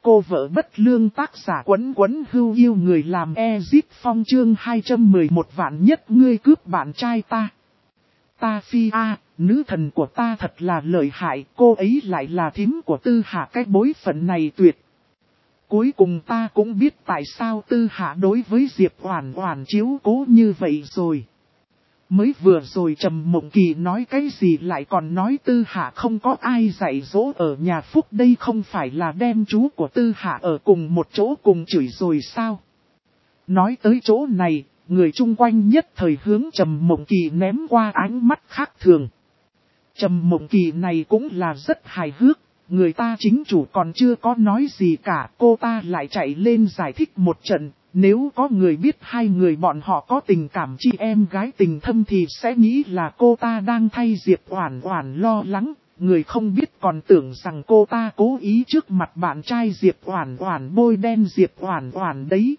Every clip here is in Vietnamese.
cô vợ bất lương tác giả Quấn Quấn Hưu yêu người làm Ezip Phong chương 211 vạn nhất ngươi cướp bạn trai ta. Ta phi a, nữ thần của ta thật là lợi hại, cô ấy lại là thím của Tư Hạ, cái bối phận này tuyệt. Cuối cùng ta cũng biết tại sao Tư Hạ đối với Diệp Oản Oản chiếu cố như vậy rồi. Mới vừa rồi Trầm Mộng Kỳ nói cái gì lại còn nói Tư Hạ không có ai dạy dỗ ở nhà Phúc, đây không phải là đem chú của Tư Hạ ở cùng một chỗ cùng chửi rồi sao? Nói tới chỗ này, người chung quanh nhất thời hướng Trầm Mộng Kỳ ném qua ánh mắt khác thường. Trầm Mộng Kỳ này cũng là rất hài hước, người ta chính chủ còn chưa có nói gì cả, cô ta lại chạy lên giải thích một trận. Nếu có người biết hai người bọn họ có tình cảm chị em gái tình thâm thì sẽ nghĩ là cô ta đang thay Diệp Oản Oản lo lắng, người không biết còn tưởng rằng cô ta cố ý trước mặt bạn trai Diệp Oản Oản bôi đen Diệp Oản Oản đấy.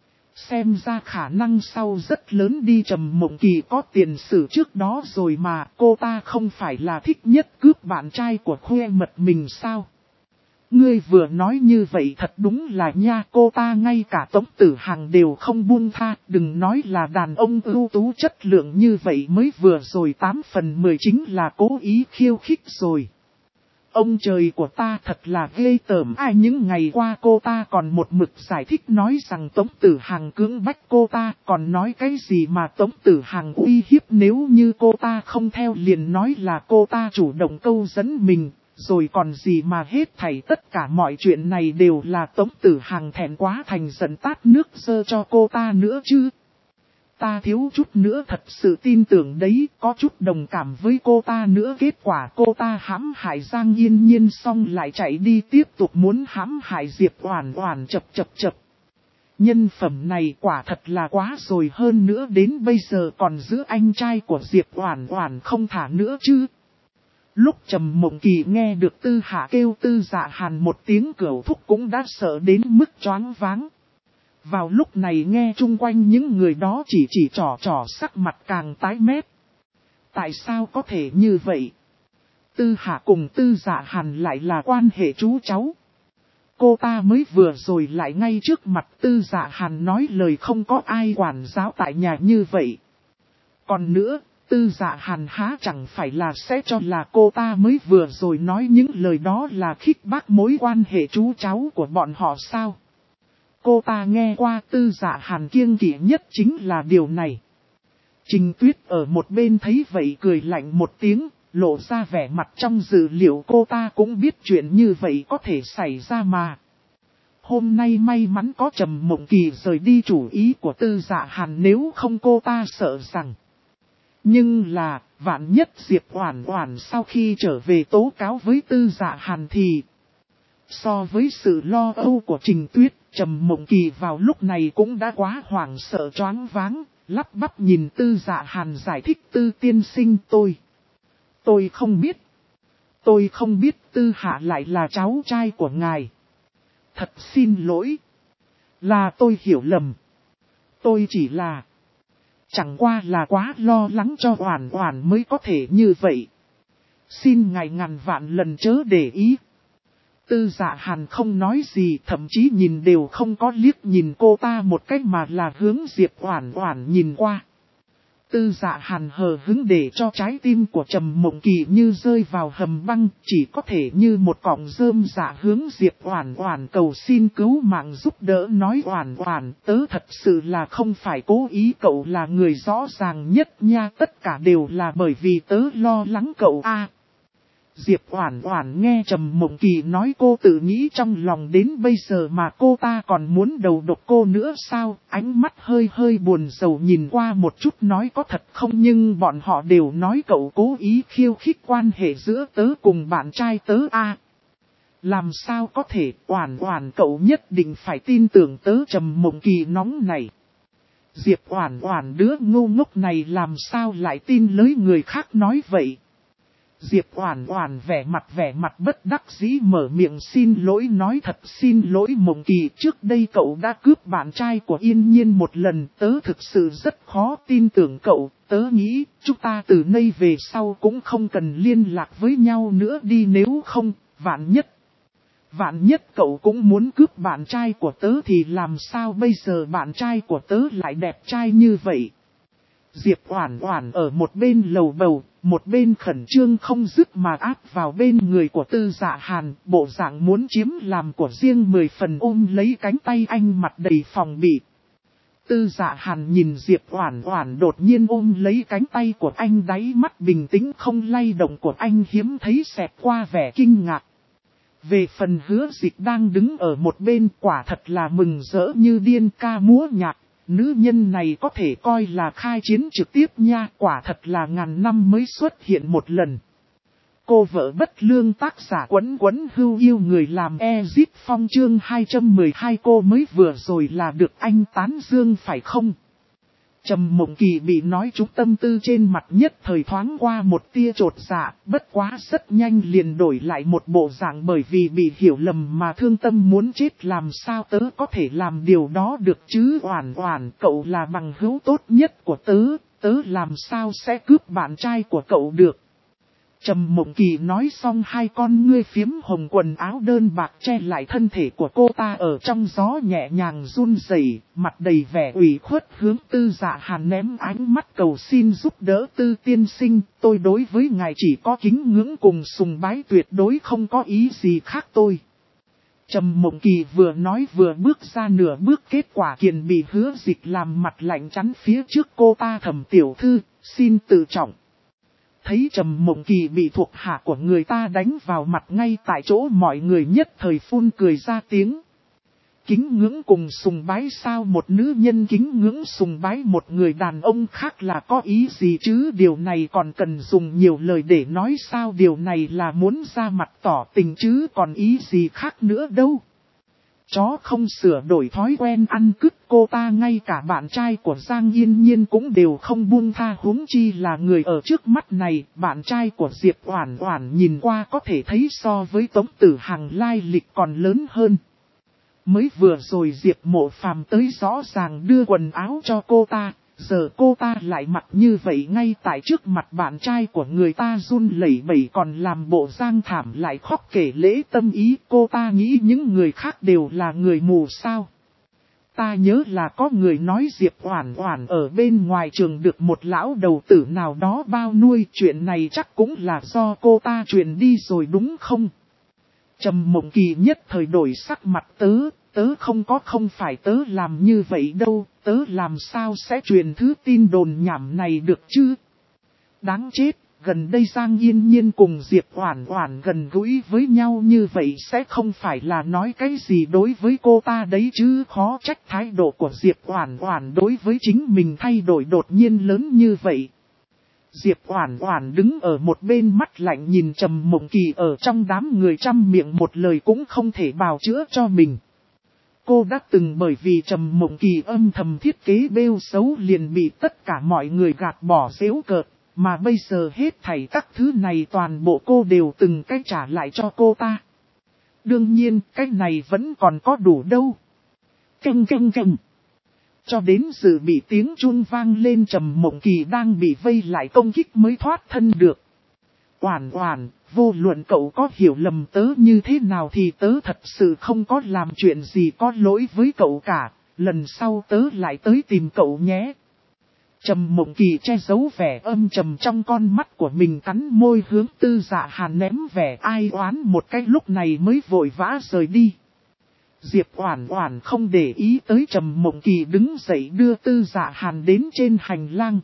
Xem ra khả năng sau rất lớn đi. Trầm Mộng Kỳ có tiền sử trước đó rồi mà, cô ta không phải là thích nhất cướp bạn trai của khuê mật mình sao? Ngươi vừa nói như vậy thật đúng là nha, cô ta ngay cả Tống Tử Hằng đều không buông tha, đừng nói là đàn ông ưu tú chất lượng như vậy, mới vừa rồi 8 phần 10 chính là cố ý khiêu khích rồi. Ông trời của ta thật là ghê tởm, ai những ngày qua cô ta còn một mực giải thích nói rằng Tống Tử Hằng cưỡng bách cô ta, còn nói cái gì mà Tống Tử Hằng uy hiếp nếu như cô ta không theo liền nói là cô ta chủ động câu dẫn mình. Rồi còn gì mà hết thảy tất cả mọi chuyện này đều là Tống Tử Hằng thẹn quá thành giận tát nước dơ cho cô ta nữa chứ. Ta thiếu chút nữa thật sự tin tưởng đấy, có chút đồng cảm với cô ta nữa. Kết quả cô ta hãm hại Giang Yên Nhiên xong lại chạy đi tiếp tục muốn hãm hại Diệp Oản Oản, chập. Nhân phẩm này quả thật là quá rồi, hơn nữa đến bây giờ còn giữ anh trai của Diệp Oản Oản không thả nữa chứ. Lúc Trầm Mộng Kỳ nghe được Tư Hạ kêu Tư Dạ Hàn một tiếng cửu thúc cũng đã sợ đến mức choáng váng. Vào lúc này nghe chung quanh những người đó chỉ trò sắc mặt càng tái mét. Tại sao có thể như vậy? Tư Hạ cùng Tư Dạ Hàn lại là quan hệ chú cháu. Cô ta mới vừa rồi lại ngay trước mặt Tư Dạ Hàn nói lời không có ai quản giáo tại nhà như vậy. Còn nữa, Tư Dạ Hàn há chẳng phải là sẽ cho là cô ta mới vừa rồi nói những lời đó là khích bác mối quan hệ chú cháu của bọn họ sao? Cô ta nghe qua Tư Dạ Hàn kiêng kỵ nhất chính là điều này. Trình Tuyết ở một bên thấy vậy cười lạnh một tiếng, lộ ra vẻ mặt trong dự liệu cô ta cũng biết chuyện như vậy có thể xảy ra mà. Hôm nay may mắn có Trầm Mộng Kỳ rời đi chủ ý của Tư Dạ Hàn, nếu không cô ta sợ rằng. Nhưng là, vạn nhất Diệp Oản Oản sau khi trở về tố cáo với Tư Dạ Hàn thì... So với sự lo âu của Trình Tuyết, Trầm Mộng Kỳ vào lúc này cũng đã quá hoảng sợ choáng váng, lắp bắp nhìn Tư Dạ Hàn giải thích Tư tiên sinh tôi không biết. Tôi không biết Tư Hạ lại là cháu trai của ngài. Thật xin lỗi. Là tôi hiểu lầm. Tôi chỉ là... Chẳng qua là quá lo lắng cho Oản Oản mới có thể như vậy. Xin ngài ngàn vạn lần chớ để ý. Tư Dạ Hàn không nói gì, thậm chí nhìn đều không có liếc nhìn cô ta một cách mà là hướng Diệp Oản Oản nhìn qua. Tư Dạ Hàn hờ hững để cho trái tim của Trầm Mộng Kỳ như rơi vào hầm băng, chỉ có thể như một cọng rơm dạ hướng Diệp Oản Oản cầu xin cứu mạng giúp đỡ, nói Oản Oản, tớ thật sự là không phải cố ý, cậu là người rõ ràng nhất nha, tất cả đều là bởi vì tớ lo lắng cậu a. Diệp Oản Oản nghe Trầm Mộng Kỳ nói, cô tự nghĩ trong lòng đến bây giờ mà cô ta còn muốn đầu độc cô nữa sao, ánh mắt hơi buồn rầu nhìn qua một chút nói có thật không, nhưng bọn họ đều nói cậu cố ý khiêu khích quan hệ giữa tớ cùng bạn trai tớ a. Làm sao có thể, Oản Oản cậu nhất định phải tin tưởng tớ. Trầm Mộng Kỳ nóng này. Diệp Oản Oản đứa ngu ngốc này làm sao lại tin lời người khác nói vậy. Diệp Oản Oản vẻ mặt bất đắc dĩ mở miệng xin lỗi, nói thật xin lỗi Mộng Kỳ, trước đây cậu đã cướp bạn trai của Yên Nhiên một lần, tớ thực sự rất khó tin tưởng cậu, tớ nghĩ chúng ta từ nay về sau cũng không cần liên lạc với nhau nữa đi, nếu không, vạn nhất Vạn nhất cậu cũng muốn cướp bạn trai của tớ thì làm sao bây giờ, bạn trai của tớ lại đẹp trai như vậy. Diệp Oản Oản ở một bên lầu bầu, một bên khẩn trương không dứt mà áp vào bên người của Tư Dạ Hàn, bộ dạng muốn chiếm làm của riêng 10 phần, ôm lấy cánh tay anh mặt đầy phòng bị. Tư Dạ Hàn nhìn Diệp Oản Oản đột nhiên ôm lấy cánh tay của anh, đáy mắt bình tĩnh không lay động của anh hiếm thấy xẹt qua vẻ kinh ngạc. Về phần Hứa Dịch đang đứng ở một bên, quả thật là mừng rỡ như điên, ca múa nhạc. Nữ nhân này có thể coi là khai chiến trực tiếp nha, quả thật là ngàn năm mới xuất hiện một lần. Cô vợ bất lương, tác giả Quấn Quấn Hưu Yêu người làm Ezip Phong, chương 212. Cô mới vừa rồi là được anh tán dương phải không? Trầm Mộng Kỳ bị nói trúng tâm tư, trên mặt nhất thời thoáng qua một tia chột dạ, bất quá rất nhanh liền đổi lại một bộ dạng, bởi vì bị hiểu lầm mà thương tâm muốn chết. Làm sao tớ có thể làm điều đó được chứ Oản Oản, cậu là bằng hữu tốt nhất của tớ, tớ làm sao sẽ cướp bạn trai của cậu được. Trầm Mộng Kỳ nói xong, hai con ngươi phiếm hồng, quần áo đơn bạc che lại thân thể của cô ta ở trong gió nhẹ nhàng run rẩy, mặt đầy vẻ ủy khuất hướng Tư Dạ Hàn ném ánh mắt cầu xin giúp đỡ. Tư tiên sinh, tôi đối với ngài chỉ có kính ngưỡng cùng sùng bái, tuyệt đối không có ý gì khác tôi. Trầm Mộng Kỳ vừa nói vừa bước ra nửa bước, kết quả Kiền bị Hứa Dịch làm mặt lạnh chắn phía trước cô ta. Thẩm tiểu thư, xin tự trọng. Thấy Trầm Mộng Kỳ bị thuộc hạ của người ta đánh vào mặt ngay tại chỗ, mọi người nhất thời phun cười ra tiếng. Kính ngưỡng cùng sùng bái sao? Một nữ nhân kính ngưỡng sùng bái một người đàn ông khác là có ý gì chứ? Điều này còn cần dùng nhiều lời để nói sao? Điều này là muốn ra mặt tỏ tình chứ còn ý gì khác nữa đâu. Chó không sửa đổi thói quen ăn cứt, cô ta ngay cả bạn trai của Giang Yên Nhiên cũng đều không buông tha, huống chi là người ở trước mắt này. Bạn trai của Diệp Oản Oản nhìn qua có thể thấy so với Tống Tử Hằng lai lịch còn lớn hơn. Mới vừa rồi Diệp Mộ Phàm tới rõ ràng đưa quần áo cho cô ta, giờ cô ta lại mặc như vậy ngay tại trước mặt bạn trai của người ta, run lẩy bẩy còn làm bộ Giang thảm lại khóc kể lễ tâm ý. Cô ta nghĩ những người khác đều là người mù sao? Ta nhớ là có người nói Diệp Oản Oản ở bên ngoài trường được một lão đầu tử nào đó bao nuôi, chuyện này chắc cũng là do cô ta truyền đi rồi đúng không? Trầm Mộng Kỳ nhất thời đổi sắc mặt, tớ không phải tớ làm như vậy đâu, tớ làm sao sẽ truyền thứ tin đồn nhảm này được chứ? Đáng chết, gần đây Giang Yên Nhiên cùng Diệp Oản Oản gần gũi với nhau như vậy sẽ không phải là nói cái gì đối với cô ta đấy chứ, khó trách thái độ của Diệp Oản Oản đối với chính mình thay đổi đột nhiên lớn như vậy. Diệp Oản Oản đứng ở một bên mắt lạnh nhìn Trầm Mộng Kỳ ở trong đám người, trăm miệng một lời cũng không thể bào chữa cho mình. Cô đã từng bởi vì Trầm Mộng Kỳ âm thầm thiết kế bêu xấu liền bị tất cả mọi người gạt bỏ giễu cợt, mà bây giờ hết thảy các thứ này toàn bộ cô đều từng cách trả lại cho cô ta. Đương nhiên, cái này vẫn còn có đủ đâu. Canh canh canh. Cho đến dự bị tiếng chuông vang lên, Trầm Mộng Kỳ đang bị vây lại công kích mới thoát thân được. Oản Oản, vô luận cậu có hiểu lầm tớ như thế nào thì tớ thật sự không có làm chuyện gì có lỗi với cậu cả, lần sau tớ lại tới tìm cậu nhé. Trầm Mộng Kỳ che giấu vẻ âm trầm trong con mắt của mình, cắn môi hướng Tư Dạ Hàn ném vẻ ai oán một cái, lúc này mới vội vã rời đi. Diệp Oản Oản không để ý tới Trầm Mộng Kỳ, đứng dậy đưa Tư Dạ Hàn đến trên hành lang.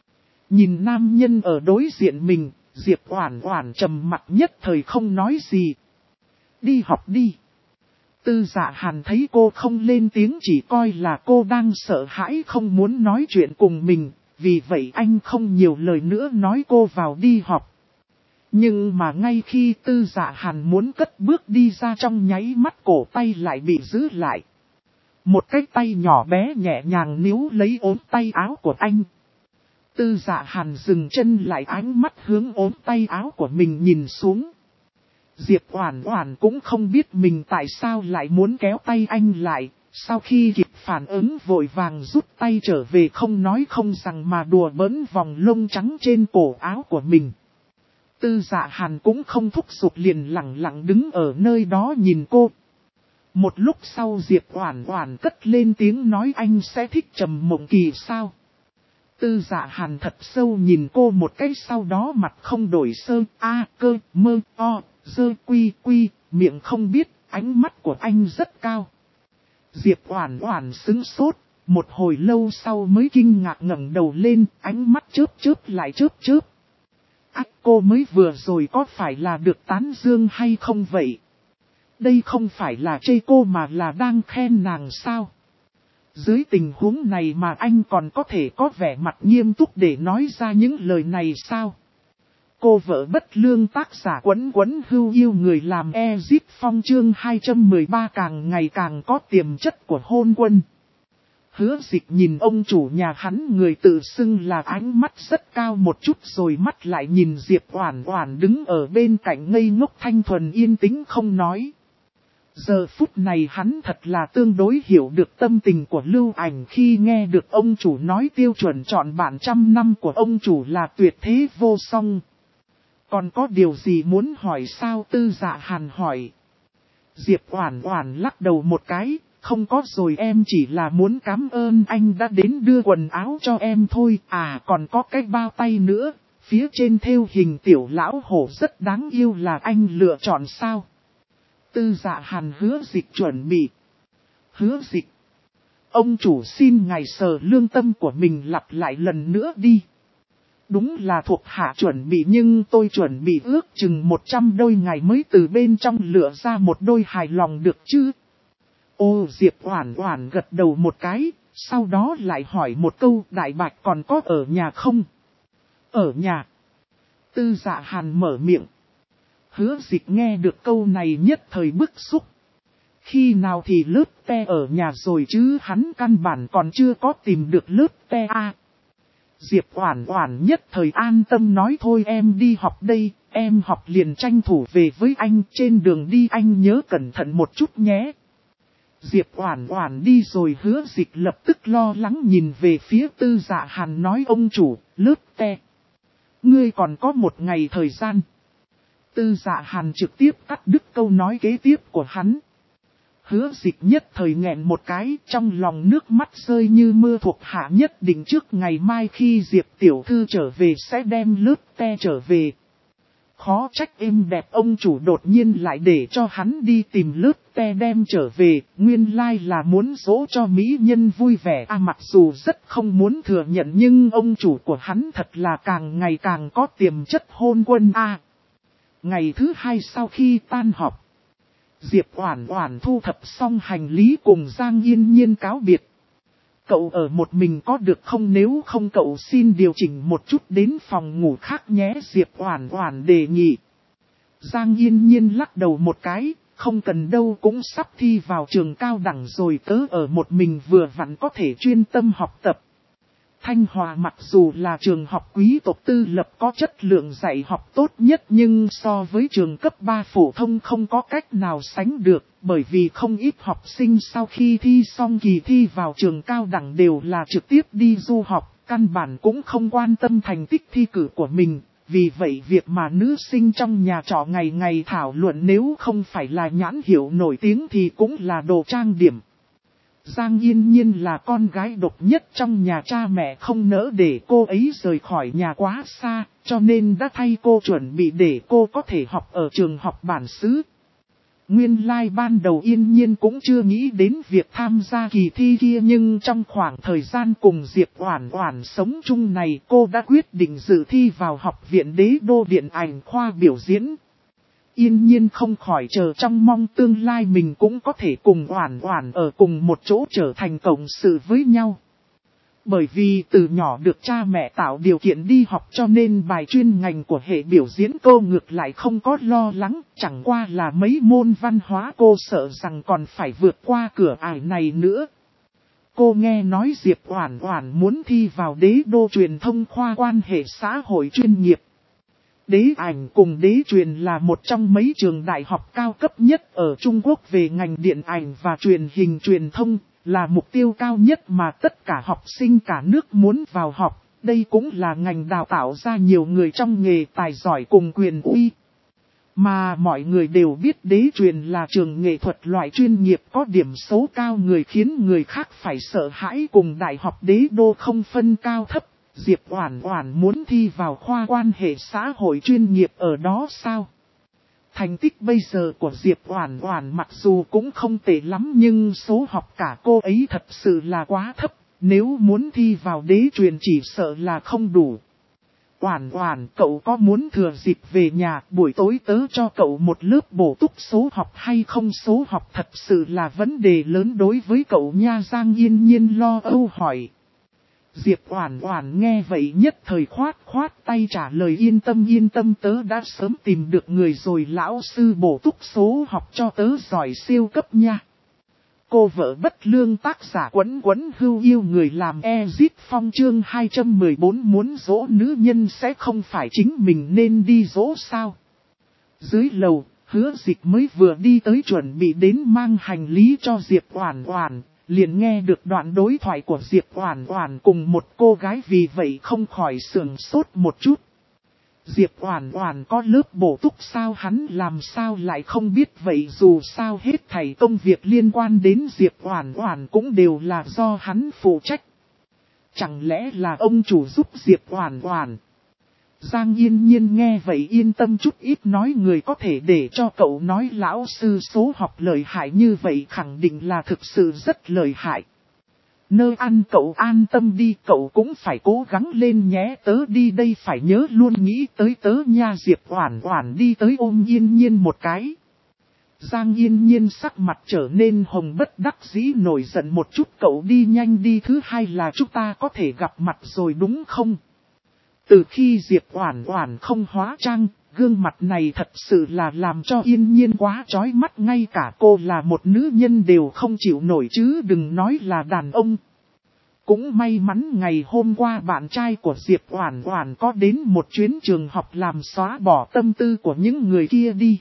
Nhìn nam nhân ở đối diện mình, Diệp Oản Oản trầm mặt nhất thời không nói gì. Đi học đi. Tư Dạ Hàn thấy cô không lên tiếng chỉ coi là cô đang sợ hãi không muốn nói chuyện cùng mình, vì vậy anh không nhiều lời nữa nói cô vào đi học. Nhưng mà ngay khi Tư Dạ Hàn muốn cất bước đi ra, trong nháy mắt cổ tay lại bị giữ lại. Một cái tay nhỏ bé nhẹ nhàng níu lấy ốm tay áo của anh. Tư Dạ Hàn dừng chân lại, ánh mắt hướng ốm tay áo của mình nhìn xuống. Diệp Oản Oản cũng không biết mình tại sao lại muốn kéo tay anh lại, sau khi kịp phản ứng vội vàng rút tay trở về, không nói không rằng mà đùa bỡn vòng lông trắng trên cổ áo của mình. Tư Dạ Hàn cũng không thúc giục, liền lặng lặng đứng ở nơi đó nhìn cô. Một lúc sau Diệp Oản Oản cất lên tiếng nói, anh sẽ thích Trầm Mộng Kỳ sao? Tư Dạ Hàn thật sâu nhìn cô một cái, sau đó mặt không đổi sơ, cơ, mơ, dơ, quy, miệng không biết, ánh mắt của anh rất cao. Diệp Oản Oản sững sốt, một hồi lâu sau mới kinh ngạc ngẩng đầu lên, ánh mắt chớp chớp lại chớp chớp. Cô mới vừa rồi có phải là được tán dương hay không vậy? Đây không phải là chê cô mà là đang khen nàng sao? Dưới tình huống này mà anh còn có thể có vẻ mặt nghiêm túc để nói ra những lời này sao? Cô vợ bất lương, tác giả Quấn Quấn Hưu yêu người làm Ezip Phong, chương 213 càng ngày càng có tiềm chất của hôn quân. Hứa Dịch nhìn ông chủ nhà hắn, người tự xưng là ánh mắt rất cao một chút, rồi mắt lại nhìn Diệp Oản Oản đứng ở bên cạnh ngây ngốc thanh thuần yên tĩnh không nói. Giờ phút này hắn thật là tương đối hiểu được tâm tình của Lưu Ảnh khi nghe được ông chủ nói tiêu chuẩn chọn bạn trăm năm của ông chủ là tuyệt thế vô song. Còn có điều gì muốn hỏi sao? Tư Dạ Hàn hỏi. Diệp Oản Oản lắc đầu một cái, không có rồi, em chỉ là muốn cảm ơn anh đã đến đưa quần áo cho em thôi. Còn có cái bao tay nữa, phía trên thêu hình tiểu lão hổ rất đáng yêu, là anh lựa chọn sao? Tư Dạ Hàn Hứa Dịch chuẩn bị. Hứa Dịch, ông chủ xin ngài sờ lương tâm của mình lặp lại lần nữa đi. Đúng là thuộc hạ chuẩn bị, nhưng tôi chuẩn bị ước chừng 100 đôi, ngài mới từ bên trong lựa ra một đôi hài lòng được chứ? Diệp Oản Oản gật đầu một cái, sau đó lại hỏi một câu, Đại Bạch còn có ở nhà không? Ở nhà. Tư Dạ Hàn mở miệng. Hứa Dịch nghe được câu này nhất thời bức xúc. Khi nào thì lớp te ở nhà rồi chứ, hắn căn bản còn chưa có tìm được lớp te Diệp Oản Oản nhất thời an tâm nói, thôi em đi học đây, em học liền tranh thủ về với anh, trên đường đi anh nhớ cẩn thận một chút nhé. Diệp Oản Oản đi rồi, Hứa Dịch lập tức lo lắng nhìn về phía Tư Dạ Hàn nói, ông chủ, lớp te. Ngươi còn có một ngày thời gian. Tư Dạ Hàn trực tiếp cắt đứt câu nói kế tiếp của hắn. Hứa Dịch nhất thời nghẹn một cái, trong lòng nước mắt rơi như mưa, thuộc hạ nhất định trước ngày mai khi Diệp tiểu thư trở về sẽ đem lớp te trở về. Khó trách êm đẹp ông chủ đột nhiên lại để cho hắn đi tìm lớp te đem trở về, nguyên lai là muốn dỗ cho mỹ nhân vui vẻ. Mặc dù rất không muốn thừa nhận, nhưng ông chủ của hắn thật là càng ngày càng có tiềm chất hôn quân Ngày thứ hai sau khi tan họp, Diệp Oản Oản thu thập xong hành lý cùng Giang Yên Nhiên cáo biệt. Cậu ở một mình có được không, nếu không cậu xin điều chỉnh một chút đến phòng ngủ khác nhé, Diệp Oản Oản đề nghị. Giang Yên Nhiên lắc đầu một cái, không cần đâu, cũng sắp thi vào trường cao đẳng rồi, tớ ở một mình vừa vặn có thể chuyên tâm học tập. Thanh Hòa mặc dù là trường học quý tộc tư lập có chất lượng dạy học tốt nhất, nhưng so với trường cấp 3 phổ thông không có cách nào sánh được, bởi vì không ít học sinh sau khi thi xong kỳ thi vào trường cao đẳng đều là trực tiếp đi du học, căn bản cũng không quan tâm thành tích thi cử của mình. Vì vậy việc mà nữ sinh trong nhà trọ ngày ngày thảo luận nếu không phải là nhãn hiệu nổi tiếng thì cũng là đồ trang điểm. Giang Yên Nhiên là con gái độc nhất trong nhà, cha mẹ không nỡ để cô ấy rời khỏi nhà quá xa, cho nên đã thay cô chuẩn bị để cô có thể học ở trường học bản xứ. Nguyên lai ban đầu Yên Nhiên cũng chưa nghĩ đến việc tham gia kỳ thi kia, nhưng trong khoảng thời gian cùng Diệp Oản Oản sống chung này, cô đã quyết định dự thi vào Học viện Đế đô Điện ảnh khoa biểu diễn. Yên Nhiên không khỏi chờ trong mong tương lai mình cũng có thể cùng Oản Oản ở cùng một chỗ, trở thành cộng sự với nhau. Bởi vì từ nhỏ được cha mẹ tạo điều kiện đi học, cho nên bài chuyên ngành của hệ biểu diễn cô ngược lại không có lo lắng, chẳng qua là mấy môn văn hóa cô sợ rằng còn phải vượt qua cửa ải này nữa. Cô nghe nói Diệp Oản Oản muốn thi vào Đế đô truyền thông khoa quan hệ xã hội chuyên nghiệp. Đế ảnh cùng Đế truyền là một trong mấy trường đại học cao cấp nhất ở Trung Quốc về ngành điện ảnh và truyền hình truyền thông, là mục tiêu cao nhất mà tất cả học sinh cả nước muốn vào học. Đây cũng là ngành đào tạo ra nhiều người trong nghề tài giỏi cùng quyền uy. Mà mọi người đều biết đế truyền là trường nghệ thuật loại chuyên nghiệp có điểm số cao người khiến người khác phải sợ hãi, cùng đại học đế đô không phân cao thấp. Diệp Oản Oản muốn thi vào khoa quan hệ xã hội chuyên nghiệp ở đó sao? Thành tích bây giờ của Diệp Oản Oản mặc dù cũng không tệ lắm nhưng số học cả cô ấy thật sự là quá thấp, nếu muốn thi vào đế truyền chỉ sợ là không đủ. Oản Oản, cậu có muốn thừa dịp về nhà buổi tối tớ cho cậu một lớp bổ túc số học hay không? Số học thật sự là vấn đề lớn đối với cậu nha. Giang Yên Nhiên lo âu hỏi. Diệp Oản Oản nghe vậy nhất thời khoát tay trả lời yên tâm tớ đã sớm tìm được người rồi, lão sư bổ túc số học cho tớ giỏi siêu cấp nha. Cô vợ bất lương tác giả Quấn Hưu yêu người làm Ezit Phong chương 214 muốn dỗ nữ nhân sẽ không phải chính mình nên đi dỗ sao? Dưới lầu, Hứa Dịch mới vừa đi tới chuẩn bị đến mang hành lý cho Diệp Oản Oản, liền nghe được đoạn đối thoại của Diệp Oản Oản cùng một cô gái, vì vậy không khỏi sửng sốt một chút. Diệp Oản Oản có lớp bổ túc sao, hắn làm sao lại không biết? Vậy dù sao hết thảy công việc liên quan đến Diệp Oản Oản cũng đều là do hắn phụ trách. Chẳng lẽ là ông chủ giúp Diệp Oản Oản? Giang Yên Nhiên nghe vậy yên tâm chút ít, nói người có thể để cho cậu nói lão sư số học lợi hại như vậy khẳng định là thực sự rất lợi hại. Nơi ăn cậu an tâm đi, cậu cũng phải cố gắng lên nhé, tớ đi đây phải nhớ luôn nghĩ tới tớ nha. Diệp Oản Oản đi tới ôm Yên Nhiên một cái. Giang Yên Nhiên sắc mặt trở nên hồng, bất đắc dĩ nổi giận một chút. Cậu đi nhanh đi, thứ hai là chúng ta có thể gặp mặt rồi đúng không? Từ khi Diệp Oản Oản không hóa trang, gương mặt này thật sự là làm cho Yên Nhiên quá chói mắt, ngay cả cô là một nữ nhân đều không chịu nổi chứ đừng nói là đàn ông. Cũng may mắn ngày hôm qua bạn trai của Diệp Oản Oản có đến một chuyến trường học làm xóa bỏ tâm tư của những người kia đi.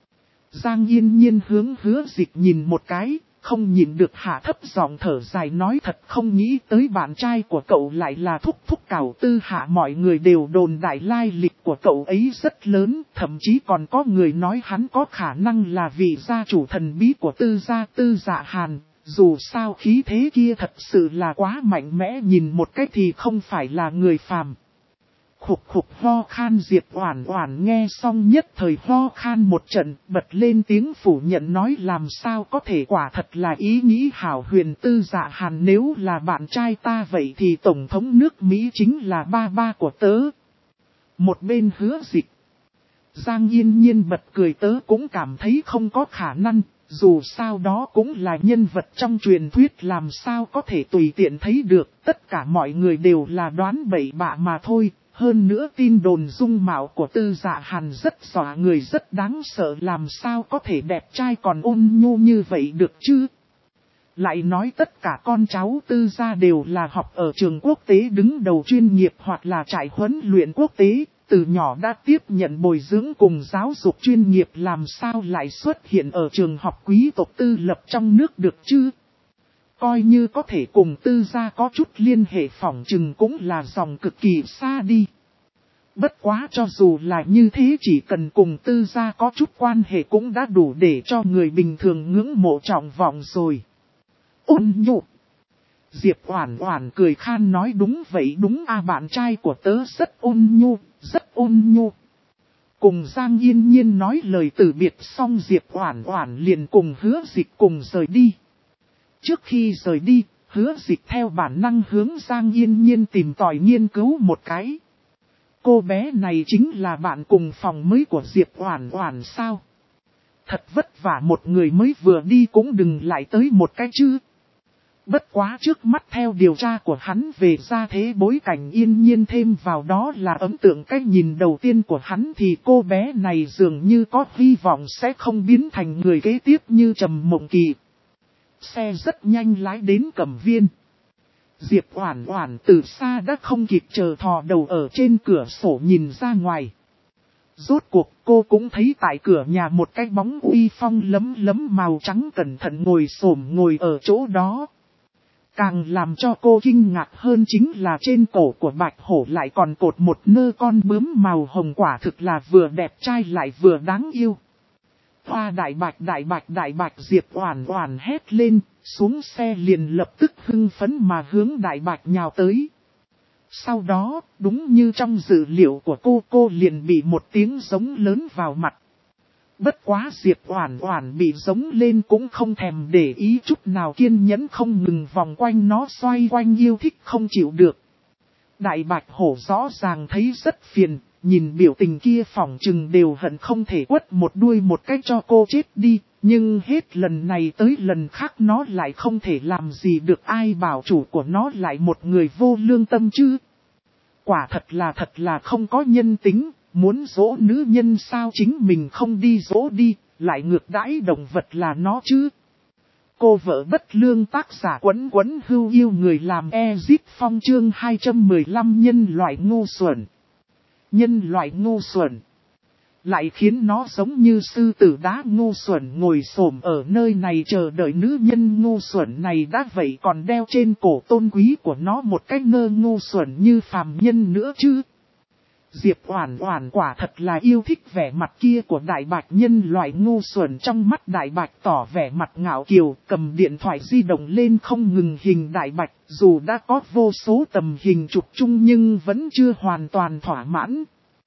Giang Yên Nhiên hướng Hứa Dịch nhìn một cái, không nhịn được hạ thấp giọng thở dài, nói thật không nghĩ tới bạn trai của cậu lại là thúc Cảo Tư Hạ, mọi người đều đồn đại lai lịch của cậu ấy rất lớn, thậm chí còn có người nói hắn có khả năng là vị gia chủ thần bí của Tư gia Tư Dạ Hàn, dù sao khí thế kia thật sự là quá mạnh mẽ, nhìn một cách thì không phải là người phàm. Khục ho khan. Diệp Oản Oản nghe xong nhất thời ho khan một trận, bật lên tiếng phủ nhận nói làm sao có thể, quả thật là ý nghĩ hảo huyền. Tư Dạ Hàn nếu là bạn trai ta vậy thì Tổng thống nước Mỹ chính là ba của tớ. Một bên Hứa Dịch. Giang Yên Nhiên bật cười, tớ cũng cảm thấy không có khả năng, dù sao đó cũng là nhân vật trong truyền thuyết, làm sao có thể tùy tiện thấy được, tất cả mọi người đều là đoán bậy bạ mà thôi. Hơn nữa tin đồn dung mạo của Tư Dạ Hàn rất dọa người, rất đáng sợ, làm sao có thể đẹp trai còn ôn nhu như vậy được chứ? Lại nói tất cả con cháu Tư gia đều là học ở trường quốc tế đứng đầu chuyên nghiệp hoặc là trại huấn luyện quốc tế, từ nhỏ đã tiếp nhận bồi dưỡng cùng giáo dục chuyên nghiệp, làm sao lại xuất hiện ở trường học quý tộc tư lập trong nước được chứ? Coi như có thể cùng Tư gia có chút liên hệ phỏng chừng cũng là dòng cực kỳ xa đi. Bất quá cho dù là như thế, chỉ cần cùng Tư gia có chút quan hệ cũng đã đủ để cho người bình thường ngưỡng mộ trọng vọng rồi. Ôn nhu. Diệp Oản Oản cười khan nói đúng vậy đúng a, bạn trai của tớ rất ôn nhu, rất ôn nhu. Cùng Giang Yên Nhiên nói lời từ biệt xong, Diệp Oản Oản liền cùng Hứa Dịch cùng rời đi. Trước khi rời đi, Hứa Dịch theo bản năng hướng Giang Yên Nhiên tìm tòi nghiên cứu một cái. Cô bé này chính là bạn cùng phòng mới của Diệp Oản Oản sao? Thật vất vả một người mới vừa đi cũng đừng lại tới một cái chứ. Bất quá trước mắt theo điều tra của hắn về gia thế bối cảnh Yên Nhiên thêm vào đó là ấn tượng cái nhìn đầu tiên của hắn, thì cô bé này dường như có hy vọng sẽ không biến thành người kế tiếp như Trầm Mộng Kỳ. Xe rất nhanh lái đến Cẩm Viên. Diệp Oản Oản từ xa đã không kịp chờ thò đầu ở trên cửa sổ nhìn ra ngoài. Rốt cuộc cô cũng thấy tại cửa nhà một cái bóng uy phong lấm lấm màu trắng cẩn thận ngồi xổm ngồi ở chỗ đó. Càng làm cho cô kinh ngạc hơn chính là trên cổ của Bạch Hổ lại còn cột một nơ con bướm màu hồng, quả thực là vừa đẹp trai lại vừa đáng yêu. Hoa đại bạch Diệp Oản Oản hét lên, xuống xe liền lập tức hưng phấn mà hướng đại bạch nhào tới. Sau đó, đúng như trong dự liệu của cô liền bị một tiếng giống lớn vào mặt. Bất quá Diệp Oản Oản bị giống lên cũng không thèm để ý chút nào, kiên nhẫn không ngừng vòng quanh nó xoay quanh yêu thích không chịu được. Đại bạch hổ rõ ràng thấy rất phiền, nhìn biểu tình kia phỏng chừng đều hận không thể quất một đuôi một cái cho cô chết đi, nhưng hết lần này tới lần khác nó lại không thể làm gì được, ai bảo chủ của nó lại một người vô lương tâm chứ. Quả thật là không có nhân tính, muốn dỗ nữ nhân sao chính mình không đi dỗ đi, lại ngược đãi động vật là nó chứ. Cô vợ bất lương, tác giả Quấn Quấn Hưu yêu người làm Ezip Phong chương 215 nhân loại ngu xuẩn. Nhân loại ngu xuẩn. Lại khiến nó giống như sư tử đá ngu xuẩn ngồi xổm ở nơi này chờ đợi nữ nhân ngu xuẩn này đã vậy còn đeo trên cổ tôn quý của nó một cái nơ ngu xuẩn như phàm nhân nữa chứ. Diệp Oản Oản quả thật là yêu thích vẻ mặt kia của đại bạch, nhân loại ngu xuẩn. Trong mắt đại bạch tỏ vẻ mặt ngạo kiều, cầm điện thoại di động lên không ngừng hình đại bạch, dù đã có vô số tầm hình chụp chung nhưng vẫn chưa hoàn toàn thỏa mãn.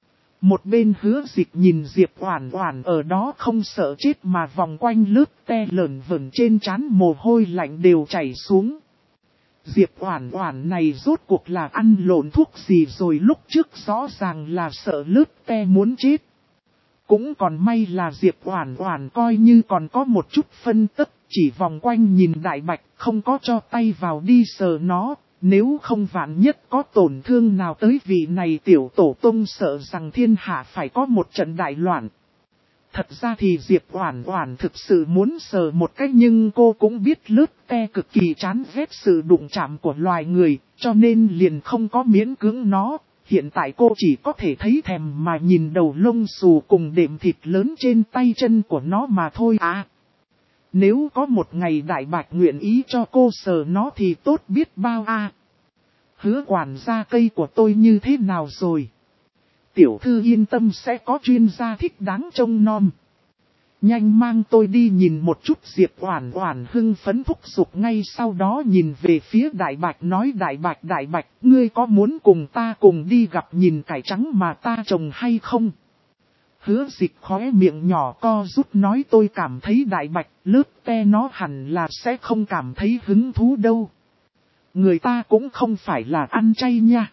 Một bên Hứa Dịch nhìn Diệp Oản Oản ở đó không sợ chết mà vòng quanh lướt te lởn vởn trên trán mồ hôi lạnh đều chảy xuống. Diệp Oản Oản này rốt cuộc là ăn lộn thuốc gì rồi, lúc trước rõ ràng là sợ lướt te muốn chết. Cũng còn may là Diệp Oản Oản coi như còn có một chút phân tức, chỉ vòng quanh nhìn đại bạch không có cho tay vào đi sờ nó. Nếu không vạn nhất có tổn thương nào tới vị này tiểu tổ tông sợ rằng thiên hạ phải có một trận đại loạn. Thật ra thì Diệp Oản Oản thực sự muốn sờ một cái, nhưng cô cũng biết lướt te cực kỳ chán ghét sự đụng chạm của loài người, cho nên liền không có miễn cưỡng nó. Hiện tại cô chỉ có thể thấy thèm mà nhìn đầu lông xù cùng đệm thịt lớn trên tay chân của nó mà thôi à. Nếu có một ngày đại bạch nguyện ý cho cô sờ nó thì tốt biết bao à. Hứa quản gia cây của tôi như thế nào rồi? Tiểu thư yên tâm, sẽ có chuyên gia thích đáng trông nom. Nhanh mang tôi đi nhìn một chút. Diệp Oản Oản hưng phấn thúc giục, ngay sau đó nhìn về phía đại bạch nói đại bạch, ngươi có muốn cùng ta cùng đi gặp nhìn cải trắng mà ta trồng hay không? Hứa Dịch khóe miệng nhỏ co rút nói tôi cảm thấy đại bạch lướt te nó hẳn là sẽ không cảm thấy hứng thú đâu. Người ta cũng không phải là ăn chay nha.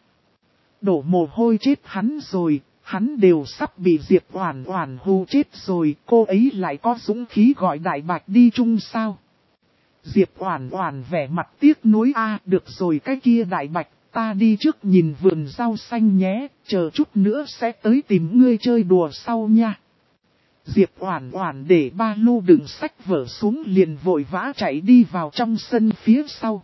Đổ mồ hôi chết hắn rồi, hắn đều sắp bị Diệp Oản Oản hù chết rồi, cô ấy lại có dũng khí gọi đại bạch đi chung sao? Diệp Oản Oản vẻ mặt tiếc nuối a, được rồi cái kia đại bạch, ta đi trước nhìn vườn rau xanh nhé, chờ chút nữa sẽ tới tìm ngươi chơi đùa sau nha. Diệp Oản Oản để ba lô đựng sách vở xuống liền vội vã chạy đi vào trong sân phía sau.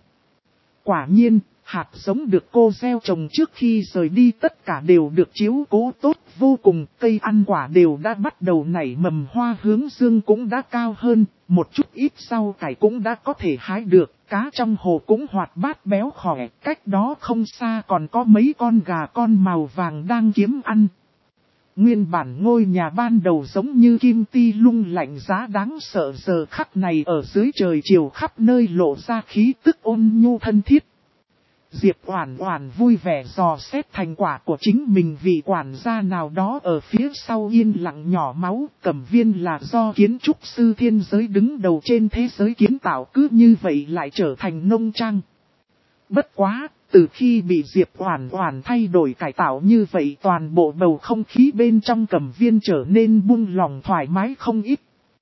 Quả nhiên, hạt giống được cô gieo trồng trước khi rời đi tất cả đều được chiếu cố tốt vô cùng, cây ăn quả đều đã bắt đầu nảy mầm, hoa hướng dương cũng đã cao hơn, một chút ít rau cải cũng đã có thể hái được, cá trong hồ cũng hoạt bát béo khỏe, cách đó không xa còn có mấy con gà con màu vàng đang kiếm ăn. Nguyên bản ngôi nhà ban đầu giống như kim ti lung lạnh giá đáng sợ, giờ khắc này ở dưới trời chiều khắp nơi lộ ra khí tức ôn nhu thân thiết. Diệp Oản Oản vui vẻ dò xét thành quả của chính mình, vị quản gia nào đó ở phía sau yên lặng nhỏ máu, Cẩm Viên là do kiến trúc sư thiên giới đứng đầu trên thế giới kiến tạo, cứ như vậy lại trở thành nông trang. Bất quá, từ khi bị Diệp Oản Oản thay đổi cải tạo như vậy, toàn bộ bầu không khí bên trong Cẩm Viên trở nên buông lỏng thoải mái không ít.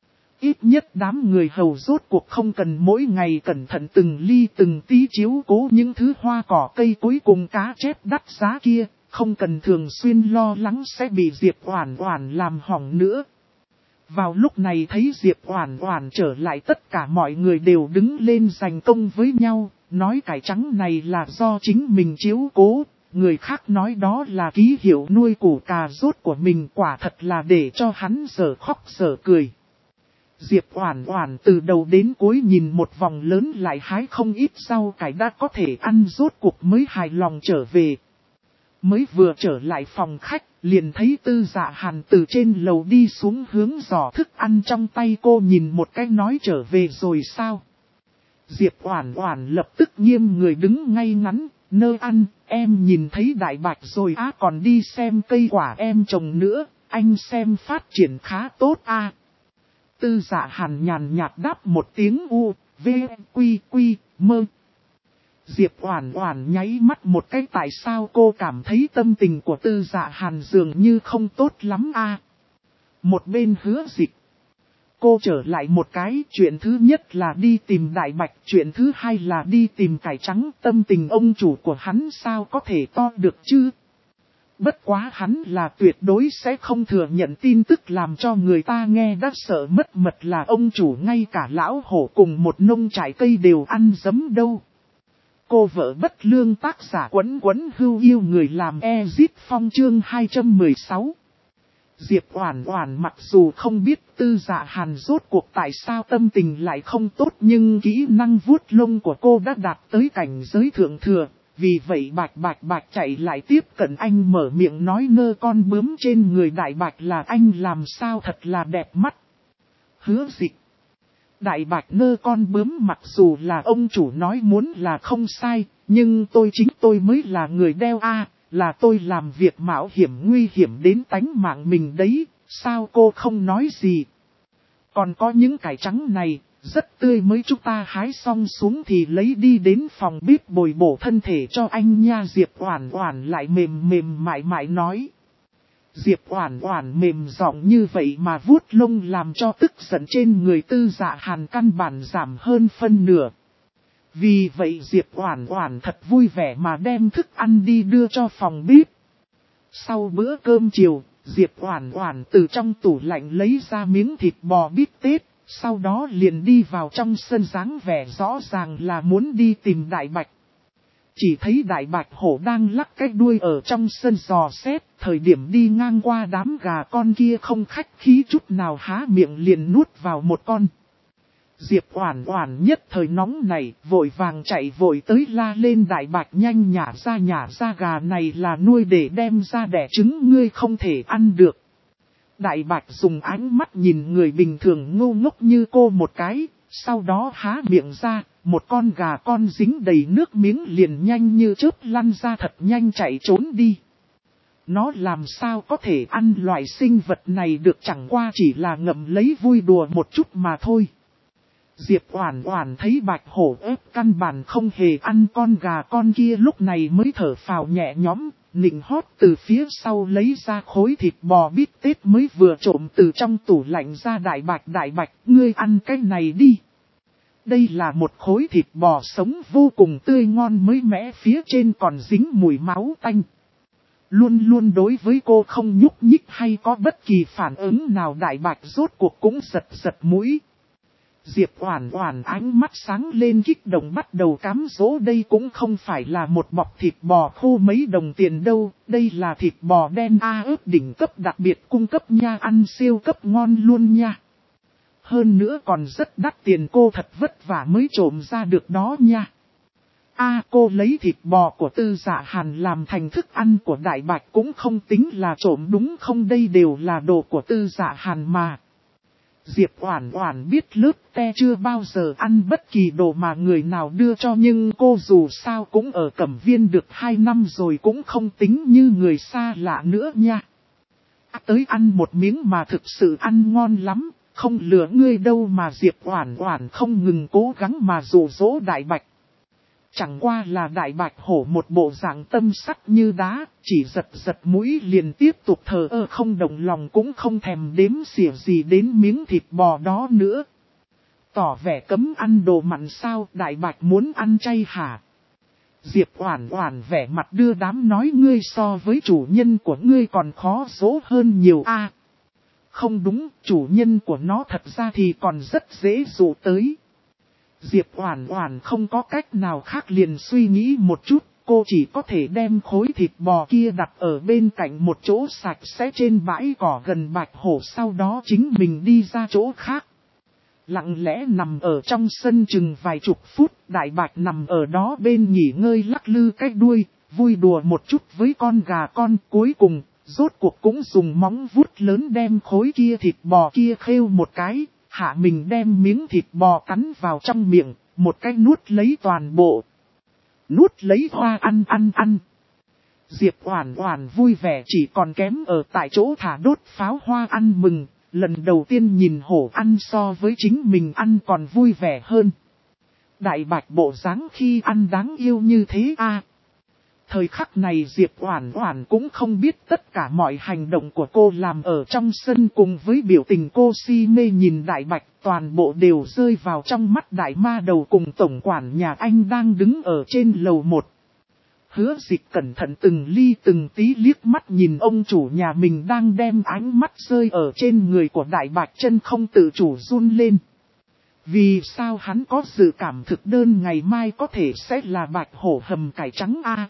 Ít nhất đám người hầu rốt cuộc không cần mỗi ngày cẩn thận từng ly từng tí chiếu cố những thứ hoa cỏ cây cối cùng cá chép đắt giá kia, không cần thường xuyên lo lắng sẽ bị Diệp Oản Oản làm hỏng nữa. Vào lúc này thấy Diệp Oản Oản trở lại, tất cả mọi người đều đứng lên giành công với nhau, nói cải trắng này là do chính mình chiếu cố, người khác nói đó là ký hiệu nuôi củ cà rốt của mình, quả thật là để cho hắn dở khóc dở cười. Diệp Oản Oản từ đầu đến cuối nhìn một vòng lớn lại hái không ít rau cải đã có thể ăn, rốt cuộc mới hài lòng trở về. Mới vừa trở lại phòng khách, liền thấy Tư Dạ Hàn từ trên lầu đi xuống hướng giỏ thức ăn trong tay cô, nhìn một cái nói trở về rồi sao. Diệp Oản Oản lập tức nghiêm người đứng ngay ngắn, nơ ăn, em nhìn thấy đại bạch rồi á, còn đi xem cây quả em trồng nữa, anh xem phát triển khá tốt a. Tư Dạ Hàn nhàn nhạt đáp một tiếng u, v, quy quy, mơ. Diệp Oản Oản nháy mắt một cái, tại sao cô cảm thấy tâm tình của Tư Dạ Hàn dường như không tốt lắm a. Một bên Hứa Dịch. Cô trở lại một cái, chuyện thứ nhất là đi tìm đại bạch, chuyện thứ hai là đi tìm cải trắng, tâm tình ông chủ của hắn sao có thể to được chứ. Bất quá hắn là tuyệt đối sẽ không thừa nhận tin tức làm cho người ta nghe đã sợ mất mật là ông chủ ngay cả lão hổ cùng một nông trại cây đều ăn dấm đâu. Cô vợ bất lương tác giả Quấn Quấn Hưu yêu người làm Ezit Phong chương 216. Diệp Oản Oản mặc dù không biết Tư Dạ Hàn rốt cuộc tại sao tâm tình lại không tốt, nhưng kỹ năng vuốt lông của cô đã đạt tới cảnh giới thượng thừa. Vì vậy bạch chạy lại tiếp cận anh, mở miệng nói ngơ con bướm trên người đại bạch là anh làm sao thật là đẹp mắt. Hứa Dịch. Đại bạch ngơ con bướm mặc dù là ông chủ nói muốn là không sai, nhưng chính tôi mới là người đeo a, là tôi làm việc mạo hiểm nguy hiểm đến tánh mạng mình đấy, sao cô không nói gì. Còn có những cải trắng này, rất tươi mới, chúng ta hái xong xuống thì lấy đi đến phòng bếp bồi bổ thân thể cho anh nha. Diệp Oản Oản lại mềm mại nói. Diệp Oản Oản mềm giọng như vậy mà vuốt lông làm cho tức giận trên người Tư Dạ Hàn căn bản giảm hơn phân nửa. Vì vậy Diệp Oản Oản thật vui vẻ mà đem thức ăn đi đưa cho phòng bếp. Sau bữa cơm chiều, Diệp Oản Oản từ trong tủ lạnh lấy ra miếng thịt bò bít tết, sau đó liền đi vào trong sân, dáng vẻ rõ ràng là muốn đi tìm đại bạch. Chỉ thấy đại bạch hổ đang lắc cái đuôi ở trong sân dò xét, thời điểm đi ngang qua đám gà con kia không khách khí chút nào há miệng liền nuốt vào một con. Diệp Oản Oản nhất thời nóng này, vội vàng chạy vội tới la lên đại bạch nhanh nhả ra gà này là nuôi để đem ra đẻ trứng, ngươi không thể ăn được. Đại bạch dùng ánh mắt nhìn người bình thường ngu ngốc như cô một cái, sau đó há miệng ra, một con gà con dính đầy nước miếng liền nhanh như chớp lăn ra thật nhanh chạy trốn đi. Nó làm sao có thể ăn loại sinh vật này được, chẳng qua chỉ là ngậm lấy vui đùa một chút mà thôi. Diệp Oản Oản thấy bạch hổ ép căn bản không hề ăn con gà con kia, lúc này mới thở phào nhẹ nhõm, nịnh hót từ phía sau lấy ra khối thịt bò bít tết mới vừa trộm từ trong tủ lạnh ra. Đại bạch, ngươi ăn cái này đi. Đây là một khối thịt bò sống vô cùng tươi ngon mới mẻ, phía trên còn dính mùi máu tanh. Luôn luôn đối với cô không nhúc nhích hay có bất kỳ phản ứng nào, đại bạch rốt cuộc cũng giật mũi. Diệp Oản Oản ánh mắt sáng lên kích động bắt đầu cám dỗ, đây cũng không phải là một bọc thịt bò khô mấy đồng tiền đâu, đây là thịt bò đen ướp đỉnh cấp đặc biệt cung cấp nha, ăn siêu cấp ngon luôn nha. Hơn nữa còn rất đắt tiền, cô thật vất vả mới trộm ra được đó nha. Cô lấy thịt bò của Tư Dạ Hàn làm thành thức ăn của đại bạch cũng không tính là trộm đúng không, đây đều là đồ của Tư Dạ Hàn mà. Diệp Oản Oản biết lớp te chưa bao giờ ăn bất kỳ đồ mà người nào đưa cho, nhưng cô dù sao cũng ở Cẩm Viên được 2 năm rồi, cũng không tính như người xa lạ nữa nha. Tới ăn một miếng mà thực sự ăn ngon lắm, không lừa ngươi đâu mà. Diệp Oản Oản không ngừng cố gắng mà dụ dỗ đại bạch. Chẳng qua là đại bạch hổ một bộ dạng tâm sắc như đá, chỉ giật mũi liền tiếp tục thờ ơ không động lòng, cũng không thèm đếm xỉa gì đến miếng thịt bò đó nữa. Tỏ vẻ cấm ăn đồ mặn sao, đại bạch muốn ăn chay hả? Diệp Oản Oản vẻ mặt đưa đám nói, ngươi so với chủ nhân của ngươi còn khó dỗ hơn nhiều a. Không đúng, chủ nhân của nó thật ra thì còn rất dễ dụ tới. Diệp Oản Oản không có cách nào khác liền suy nghĩ một chút, cô chỉ có thể đem khối thịt bò kia đặt ở bên cạnh một chỗ sạch sẽ trên bãi cỏ gần bạch hổ, sau đó chính mình đi ra chỗ khác. lặng lẽ nằm ở trong sân chừng vài chục phút. Đại bạch nằm ở đó bên nghỉ ngơi lắc lư cái đuôi, vui đùa một chút với con gà con. Cuối cùng, rốt cuộc cũng dùng móng vuốt lớn đem khối kia thịt bò kia khêu một cái, hạ mình đem miếng thịt bò cắn vào trong miệng, một cái nuốt lấy toàn bộ. Nuốt lấy hoa ăn. Diệp Oản Oản vui vẻ chỉ còn kém ở tại chỗ thả đốt pháo hoa ăn mừng, lần đầu tiên nhìn hổ ăn so với chính mình ăn còn vui vẻ hơn. Đại bạch bộ dáng khi ăn đáng yêu như thế a. Thời khắc này Diệp Oản Oản cũng không biết tất cả mọi hành động của cô làm ở trong sân cùng với biểu tình cô si mê nhìn đại bạch, toàn bộ đều rơi vào trong mắt đại ma đầu cùng tổng quản nhà anh đang đứng ở trên lầu 1. Hứa Dịch cẩn thận từng ly từng tí liếc mắt nhìn ông chủ nhà mình đang đem ánh mắt rơi ở trên người của đại bạch, chân không tự chủ run lên. Vì sao hắn có dự cảm thực đơn ngày mai có thể sẽ là bạch hổ hầm cải trắng a?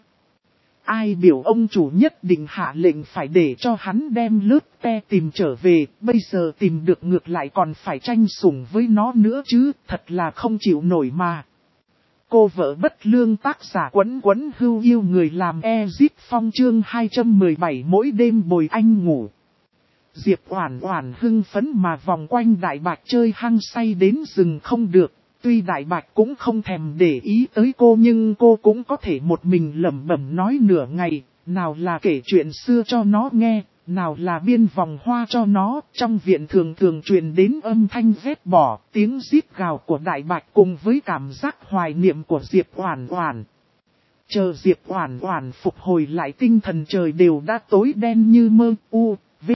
Ai biểu ông chủ nhất định hạ lệnh phải để cho hắn đem lướt te tìm trở về, bây giờ tìm được ngược lại còn phải tranh sủng với nó nữa chứ, thật là không chịu nổi mà. Cô vợ bất lương tác giả Quấn Quấn Hưu yêu người làm Ezip Phong chương 217 mỗi đêm bồi anh ngủ. Diệp Oản Oản hưng phấn mà vòng quanh đại bạch chơi hăng say đến rừng không được. Tuy đại bạch cũng không thèm để ý tới cô nhưng cô cũng có thể một mình lẩm bẩm nói nửa ngày, nào là kể chuyện xưa cho nó nghe, nào là biên vòng hoa cho nó. Trong viện thường thường truyền đến âm thanh vét bỏ, tiếng rít gào của đại bạch cùng với cảm giác hoài niệm của Diệp Oản Oản. Chờ Diệp Oản Oản phục hồi lại tinh thần trời đều đã tối đen như mơ u.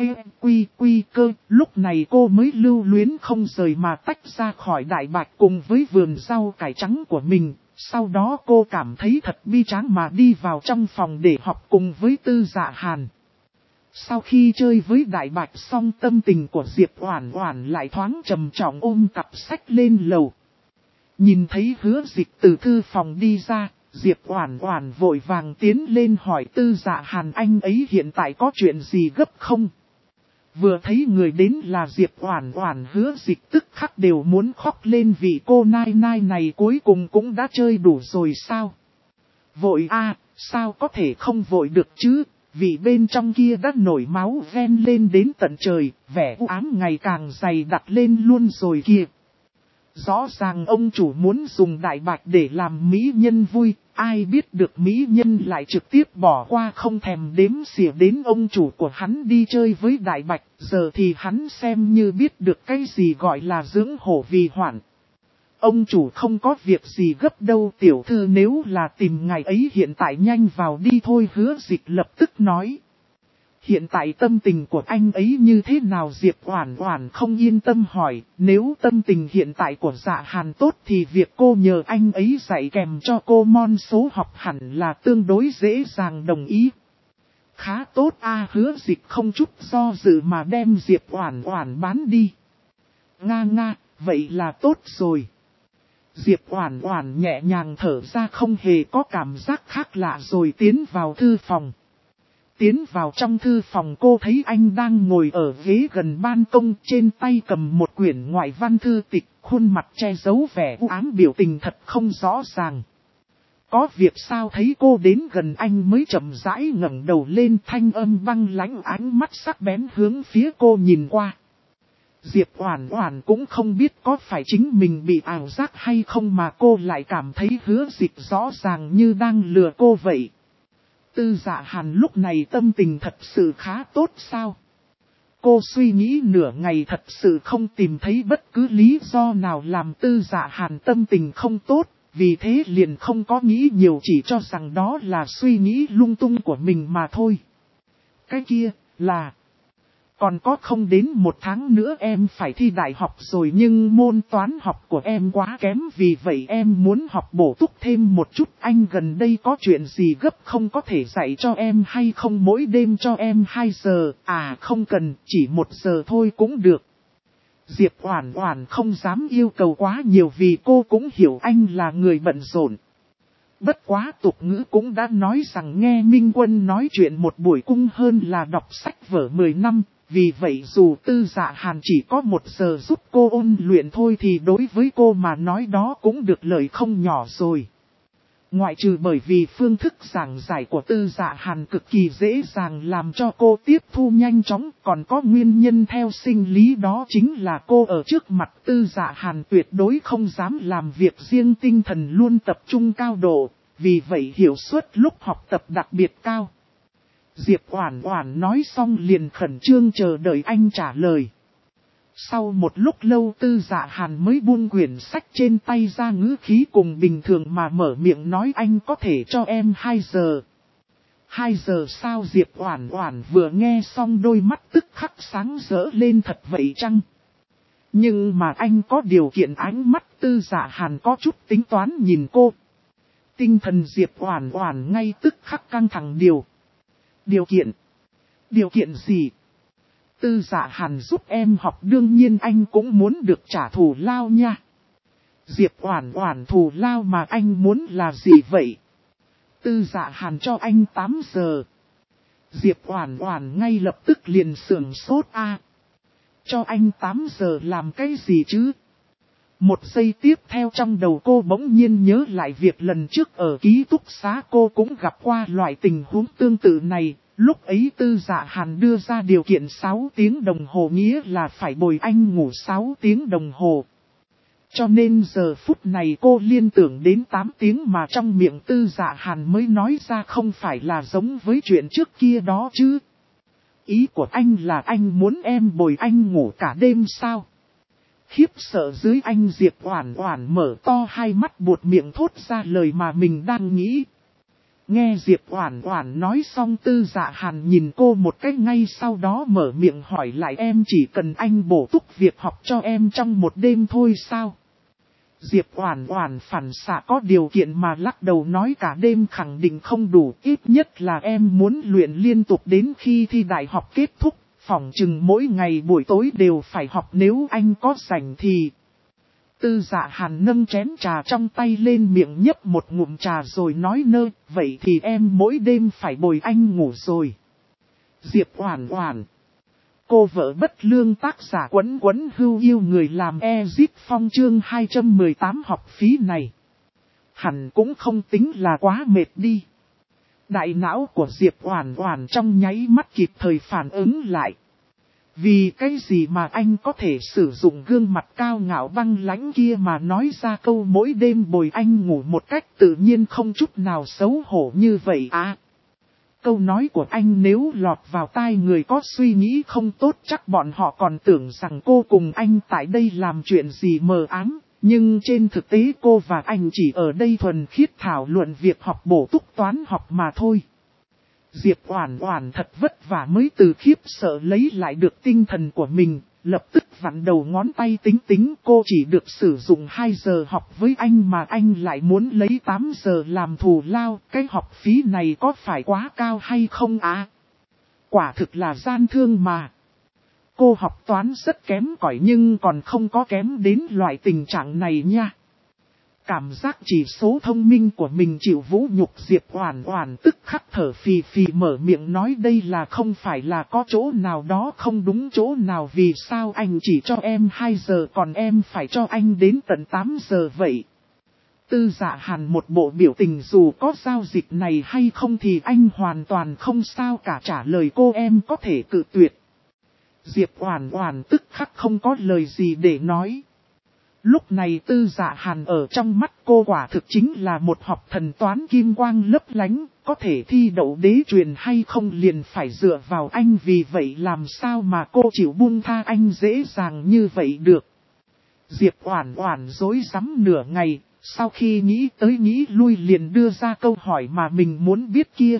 Quy cơ, lúc này cô mới lưu luyến không rời mà tách ra khỏi đại bạch cùng với vườn rau cải trắng của mình. Sau đó cô cảm thấy thật bi tráng mà đi vào trong phòng để học cùng với Tư Dạ Hàn. Sau khi chơi với đại bạch xong, tâm tình của Diệp Oản Oản lại thoáng trầm trọng, ôm cặp sách lên lầu. Nhìn thấy Hứa Dịch từ thư phòng đi ra, Diệp Oản Oản vội vàng tiến lên hỏi Tư Dạ Hàn anh ấy hiện tại có chuyện gì gấp không? Vừa thấy người đến là Diệp Oản Oản, Hứa Dịch tức khắc đều muốn khóc lên vì cô nai nai này cuối cùng cũng đã chơi đủ rồi sao? Vội a, sao có thể không vội được chứ? Vì bên trong kia đã nổi máu ven lên đến tận trời, vẻ u ám ngày càng dày đặc lên luôn rồi kìa. Rõ ràng ông chủ muốn dùng đại bạch để làm mỹ nhân vui, ai biết được mỹ nhân lại trực tiếp bỏ qua không thèm đếm xỉa đến ông chủ của hắn đi chơi với đại bạch, giờ thì hắn xem như biết được cái gì gọi là dưỡng hổ vì hoạn. Ông chủ không có việc gì gấp đâu tiểu thư, nếu là tìm ngày ấy hiện tại nhanh vào đi thôi, Hứa Dịch lập tức nói. Hiện tại tâm tình của anh ấy như thế nào? Diệp Oản Oản không yên tâm hỏi, nếu tâm tình hiện tại của Dạ Hàn tốt thì việc cô nhờ anh ấy dạy kèm cho cô môn số học hẳn là tương đối dễ dàng đồng ý. Khá tốt a, Hứa Dịch không chút do dự mà đem Diệp Oản Oản bán đi. Nga, vậy là tốt rồi. Diệp Oản Oản nhẹ nhàng thở ra, không hề có cảm giác khác lạ rồi tiến vào thư phòng. Tiến vào trong thư phòng, cô thấy anh đang ngồi ở ghế gần ban công, trên tay cầm một quyển ngoại văn thư tịch, khuôn mặt che giấu vẻ u ám, biểu tình thật không rõ ràng. Có việc sao? Thấy cô đến gần anh mới chậm rãi ngẩng đầu lên, thanh âm băng lãnh, ánh mắt sắc bén hướng phía cô nhìn qua. Diệp Oản Oản cũng không biết có phải chính mình bị ảo giác hay không mà cô lại cảm thấy Hứa Dịch rõ ràng như đang lừa cô vậy. Tư Dạ Hàn lúc này tâm tình thật sự khá tốt sao? Cô suy nghĩ nửa ngày thật sự không tìm thấy bất cứ lý do nào làm Tư Dạ Hàn tâm tình không tốt, vì thế liền không có nghĩ nhiều, chỉ cho rằng đó là suy nghĩ lung tung của mình mà thôi. Cái kia là... Còn có không đến 1 tháng nữa em phải thi đại học rồi, nhưng môn toán học của em quá kém, vì vậy em muốn học bổ túc thêm một chút. Anh gần đây có chuyện gì gấp không, có thể dạy cho em hay không? Mỗi đêm cho em 2 giờ, không cần, chỉ 1 giờ thôi cũng được. Diệp Oản Oản không dám yêu cầu quá nhiều vì cô cũng hiểu anh là người bận rộn. Bất quá tục ngữ cũng đã nói rằng nghe Minh Quân nói chuyện một buổi cung hơn là đọc sách vở 10 năm. Vì vậy dù Tư Dạ Hàn chỉ có 1 giờ giúp cô ôn luyện thôi thì đối với cô mà nói đó cũng được lợi không nhỏ rồi. Ngoại trừ bởi vì phương thức giảng giải của Tư Dạ Hàn cực kỳ dễ dàng làm cho cô tiếp thu nhanh chóng, còn có nguyên nhân theo sinh lý đó chính là cô ở trước mặt Tư Dạ Hàn tuyệt đối không dám làm việc riêng, tinh thần luôn tập trung cao độ, vì vậy hiệu suất lúc học tập đặc biệt cao. Diệp Oản Oản nói xong liền khẩn trương chờ đợi anh trả lời. Sau một lúc lâu Tư Dạ Hàn mới buông quyển sách trên tay ra, ngữ khí cùng bình thường mà mở miệng nói anh có thể cho em 2 giờ. 2 giờ sao? Diệp Oản Oản vừa nghe xong đôi mắt tức khắc sáng rỡ lên, thật vậy chăng? Nhưng mà anh có điều kiện? Ánh mắt Tư Dạ Hàn có chút tính toán nhìn cô. Tinh thần Diệp Oản Oản ngay tức khắc căng thẳng. Điều kiện? Điều kiện gì? Tư Dạ Hàn giúp em học đương nhiên anh cũng muốn được trả thù lao nha. Diệp Oản Oản, thù lao mà anh muốn là gì vậy? Tư Dạ Hàn cho anh 8 giờ. Diệp Oản Oản ngay lập tức liền sửng sốt. Cho anh 8 giờ làm cái gì chứ? Một giây tiếp theo trong đầu cô bỗng nhiên nhớ lại việc lần trước ở ký túc xá cô cũng gặp qua loại tình huống tương tự này. Lúc ấy Tư Dạ Hàn đưa ra điều kiện 6 tiếng đồng hồ, nghĩa là phải bồi anh ngủ 6 tiếng đồng hồ. Cho nên giờ phút này cô liên tưởng đến 8 tiếng mà trong miệng Tư Dạ Hàn mới nói ra, không phải là giống với chuyện trước kia đó chứ. Ý của anh là anh muốn em bồi anh ngủ cả đêm sao? Khiếp sợ dưới anh Diệp Oản Oản mở to hai mắt buột miệng thốt ra lời mà mình đang nghĩ. Nghe Diệp Oản Oản nói xong Tư Dạ Hàn nhìn cô một cái, ngay sau đó mở miệng hỏi lại, em chỉ cần anh bổ túc việc học cho em trong một đêm thôi sao? Diệp Oản Oản phản xạ có điều kiện mà lắc đầu nói cả đêm khẳng định không đủ, ít nhất là em muốn luyện liên tục đến khi thi đại học kết thúc, phỏng chừng mỗi ngày buổi tối đều phải học nếu anh có rảnh thì... Tư Dạ Hàn nâng chén trà trong tay lên, miệng nhấp một ngụm trà rồi nói vậy thì em mỗi đêm phải bồi anh ngủ rồi. Diệp Oản Oản, cô vợ bất lương, tác giả Quấn Quấn Hưu yêu người làm Ezip Phong, chương 218 học phí này. Hẳn cũng không tính là quá mệt đi. Đại não của Diệp Oản Oản trong nháy mắt kịp thời phản ứng lại. Vì cái gì mà anh có thể sử dụng gương mặt cao ngạo băng lãnh kia mà nói ra câu mỗi đêm bồi anh ngủ một cách tự nhiên không chút nào xấu hổ như vậy Câu nói của anh nếu lọt vào tai người có suy nghĩ không tốt chắc bọn họ còn tưởng rằng cô cùng anh tại đây làm chuyện gì mờ ám. Nhưng trên thực tế cô và anh chỉ ở đây thuần khiết thảo luận việc học bổ túc toán học mà thôi. Diệp Oản Oản thật vất vả mới từ khiếp sợ lấy lại được tinh thần của mình, lập tức vặn đầu ngón tay tính cô chỉ được sử dụng 2 giờ học với anh mà anh lại muốn lấy 8 giờ làm thù lao, cái học phí này có phải quá cao hay không Quả thực là gian thương mà. Cô học toán rất kém cỏi nhưng còn không có kém đến loại tình trạng này nha. Cảm giác chỉ số thông minh của mình chịu vũ nhục, Diệp Oản Oản tức khắc thở phì phì mở miệng nói đây là không phải là có chỗ nào đó không đúng chỗ nào, vì sao anh chỉ cho em 2 giờ còn em phải cho anh đến tận 8 giờ vậy? Tư Dạ Hàn một bộ biểu tình dù có giao dịch này hay không thì anh hoàn toàn không sao cả, trả lời cô em có thể cự tuyệt. Diệp Oản Oản tức khắc không có lời gì để nói. Lúc này Tư Dạ Hàn ở trong mắt cô quả thực chính là một học thần toán kim quang lấp lánh, có thể thi đậu đế truyền hay không liền phải dựa vào anh, vì vậy làm sao mà cô chịu buông tha anh dễ dàng như vậy được. Diệp Oản Oản rối rắm nửa ngày, sau khi nghĩ tới nghĩ lui liền đưa ra câu hỏi mà mình muốn biết kia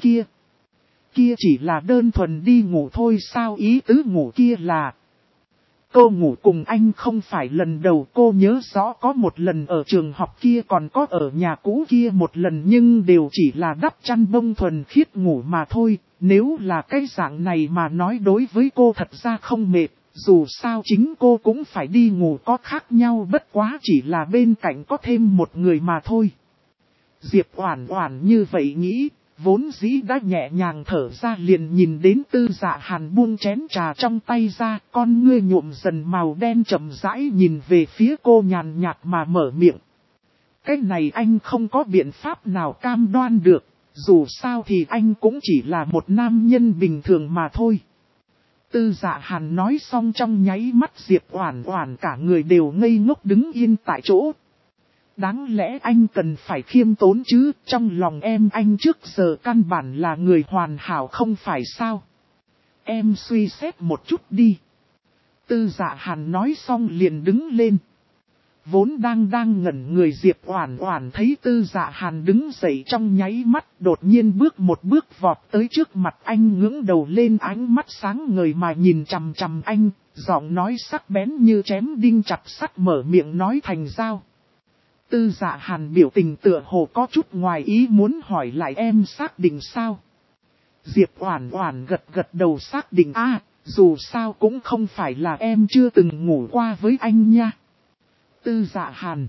chỉ là đơn thuần đi ngủ thôi sao? Ý tứ ngủ kia là... Cô ngủ cùng anh không phải lần đầu, cô nhớ rõ có một lần ở trường học kia, còn có ở nhà cũ kia một lần, nhưng đều chỉ là đắp chăn bông thuần khiết ngủ mà thôi. Nếu là cái dạng này mà nói đối với cô thật ra không mệt, dù sao chính cô cũng phải đi ngủ, có khác nhau bất quá chỉ là bên cạnh có thêm một người mà thôi. Diệp Oản Oản như vậy nghĩ, Vốn dĩ đã nhẹ nhàng thở ra liền nhìn đến Tư Dạ Hàn buông chén trà trong tay ra, con ngươi nhuộm dần màu đen chậm rãi nhìn về phía cô nhàn nhạt mà mở miệng. Cái này anh không có biện pháp nào cam đoan được, dù sao thì anh cũng chỉ là một nam nhân bình thường mà thôi. Tư Dạ Hàn nói xong trong nháy mắt Diệp Oản Oản cả người đều ngây ngốc đứng yên tại chỗ. Đáng lẽ anh cần phải khiêm tốn chứ, trong lòng em anh trước giờ căn bản là người hoàn hảo không phải sao. Em suy xét một chút đi. Tư Dạ Hàn nói xong liền đứng lên. Vốn đang ngẩn người Diệp Oản Oản thấy Tư Dạ Hàn đứng dậy trong nháy mắt, đột nhiên bước một bước vọt tới trước mặt anh, ngẩng đầu lên, ánh mắt sáng ngời mà nhìn chằm chằm anh, giọng nói sắc bén như chém đinh chặt sắt, mở miệng nói thành dao. Tư Dạ Hàn biểu tình tựa hồ có chút ngoài ý muốn hỏi lại, em xác định sao? Diệp Oản Oản gật đầu xác định, dù sao cũng không phải là em chưa từng ngủ qua với anh nha. Tư Dạ Hàn.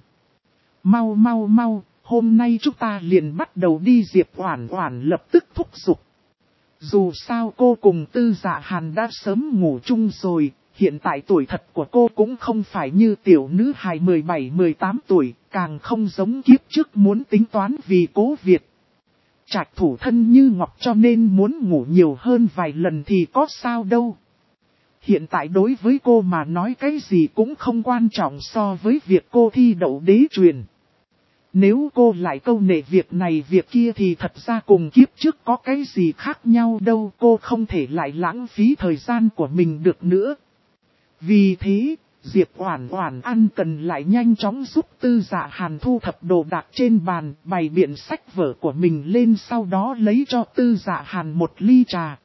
Mau, hôm nay chúng ta liền bắt đầu đi. Diệp Oản Oản lập tức thúc giục. Dù sao cô cùng Tư Dạ Hàn đã sớm ngủ chung rồi, hiện tại tuổi thật của cô cũng không phải như tiểu nữ hài 17-18 tuổi, càng không giống kiếp trước muốn tính toán vì Cố Việt. Trạch thủ thân như ngọc cho nên muốn ngủ nhiều hơn vài lần thì có sao đâu. Hiện tại đối với cô mà nói cái gì cũng không quan trọng so với việc cô thi đậu đế truyền. Nếu cô lại câu nệ việc này việc kia thì thật ra cùng kiếp trước có cái gì khác nhau đâu, cô không thể lại lãng phí thời gian của mình được nữa. Vì thế, Diệp Oản Oản ăn cần lại nhanh chóng giúp Tư Dạ Hàn thu thập đồ đạc trên bàn, bày biện sách vở của mình lên, sau đó lấy cho Tư Dạ Hàn một ly trà.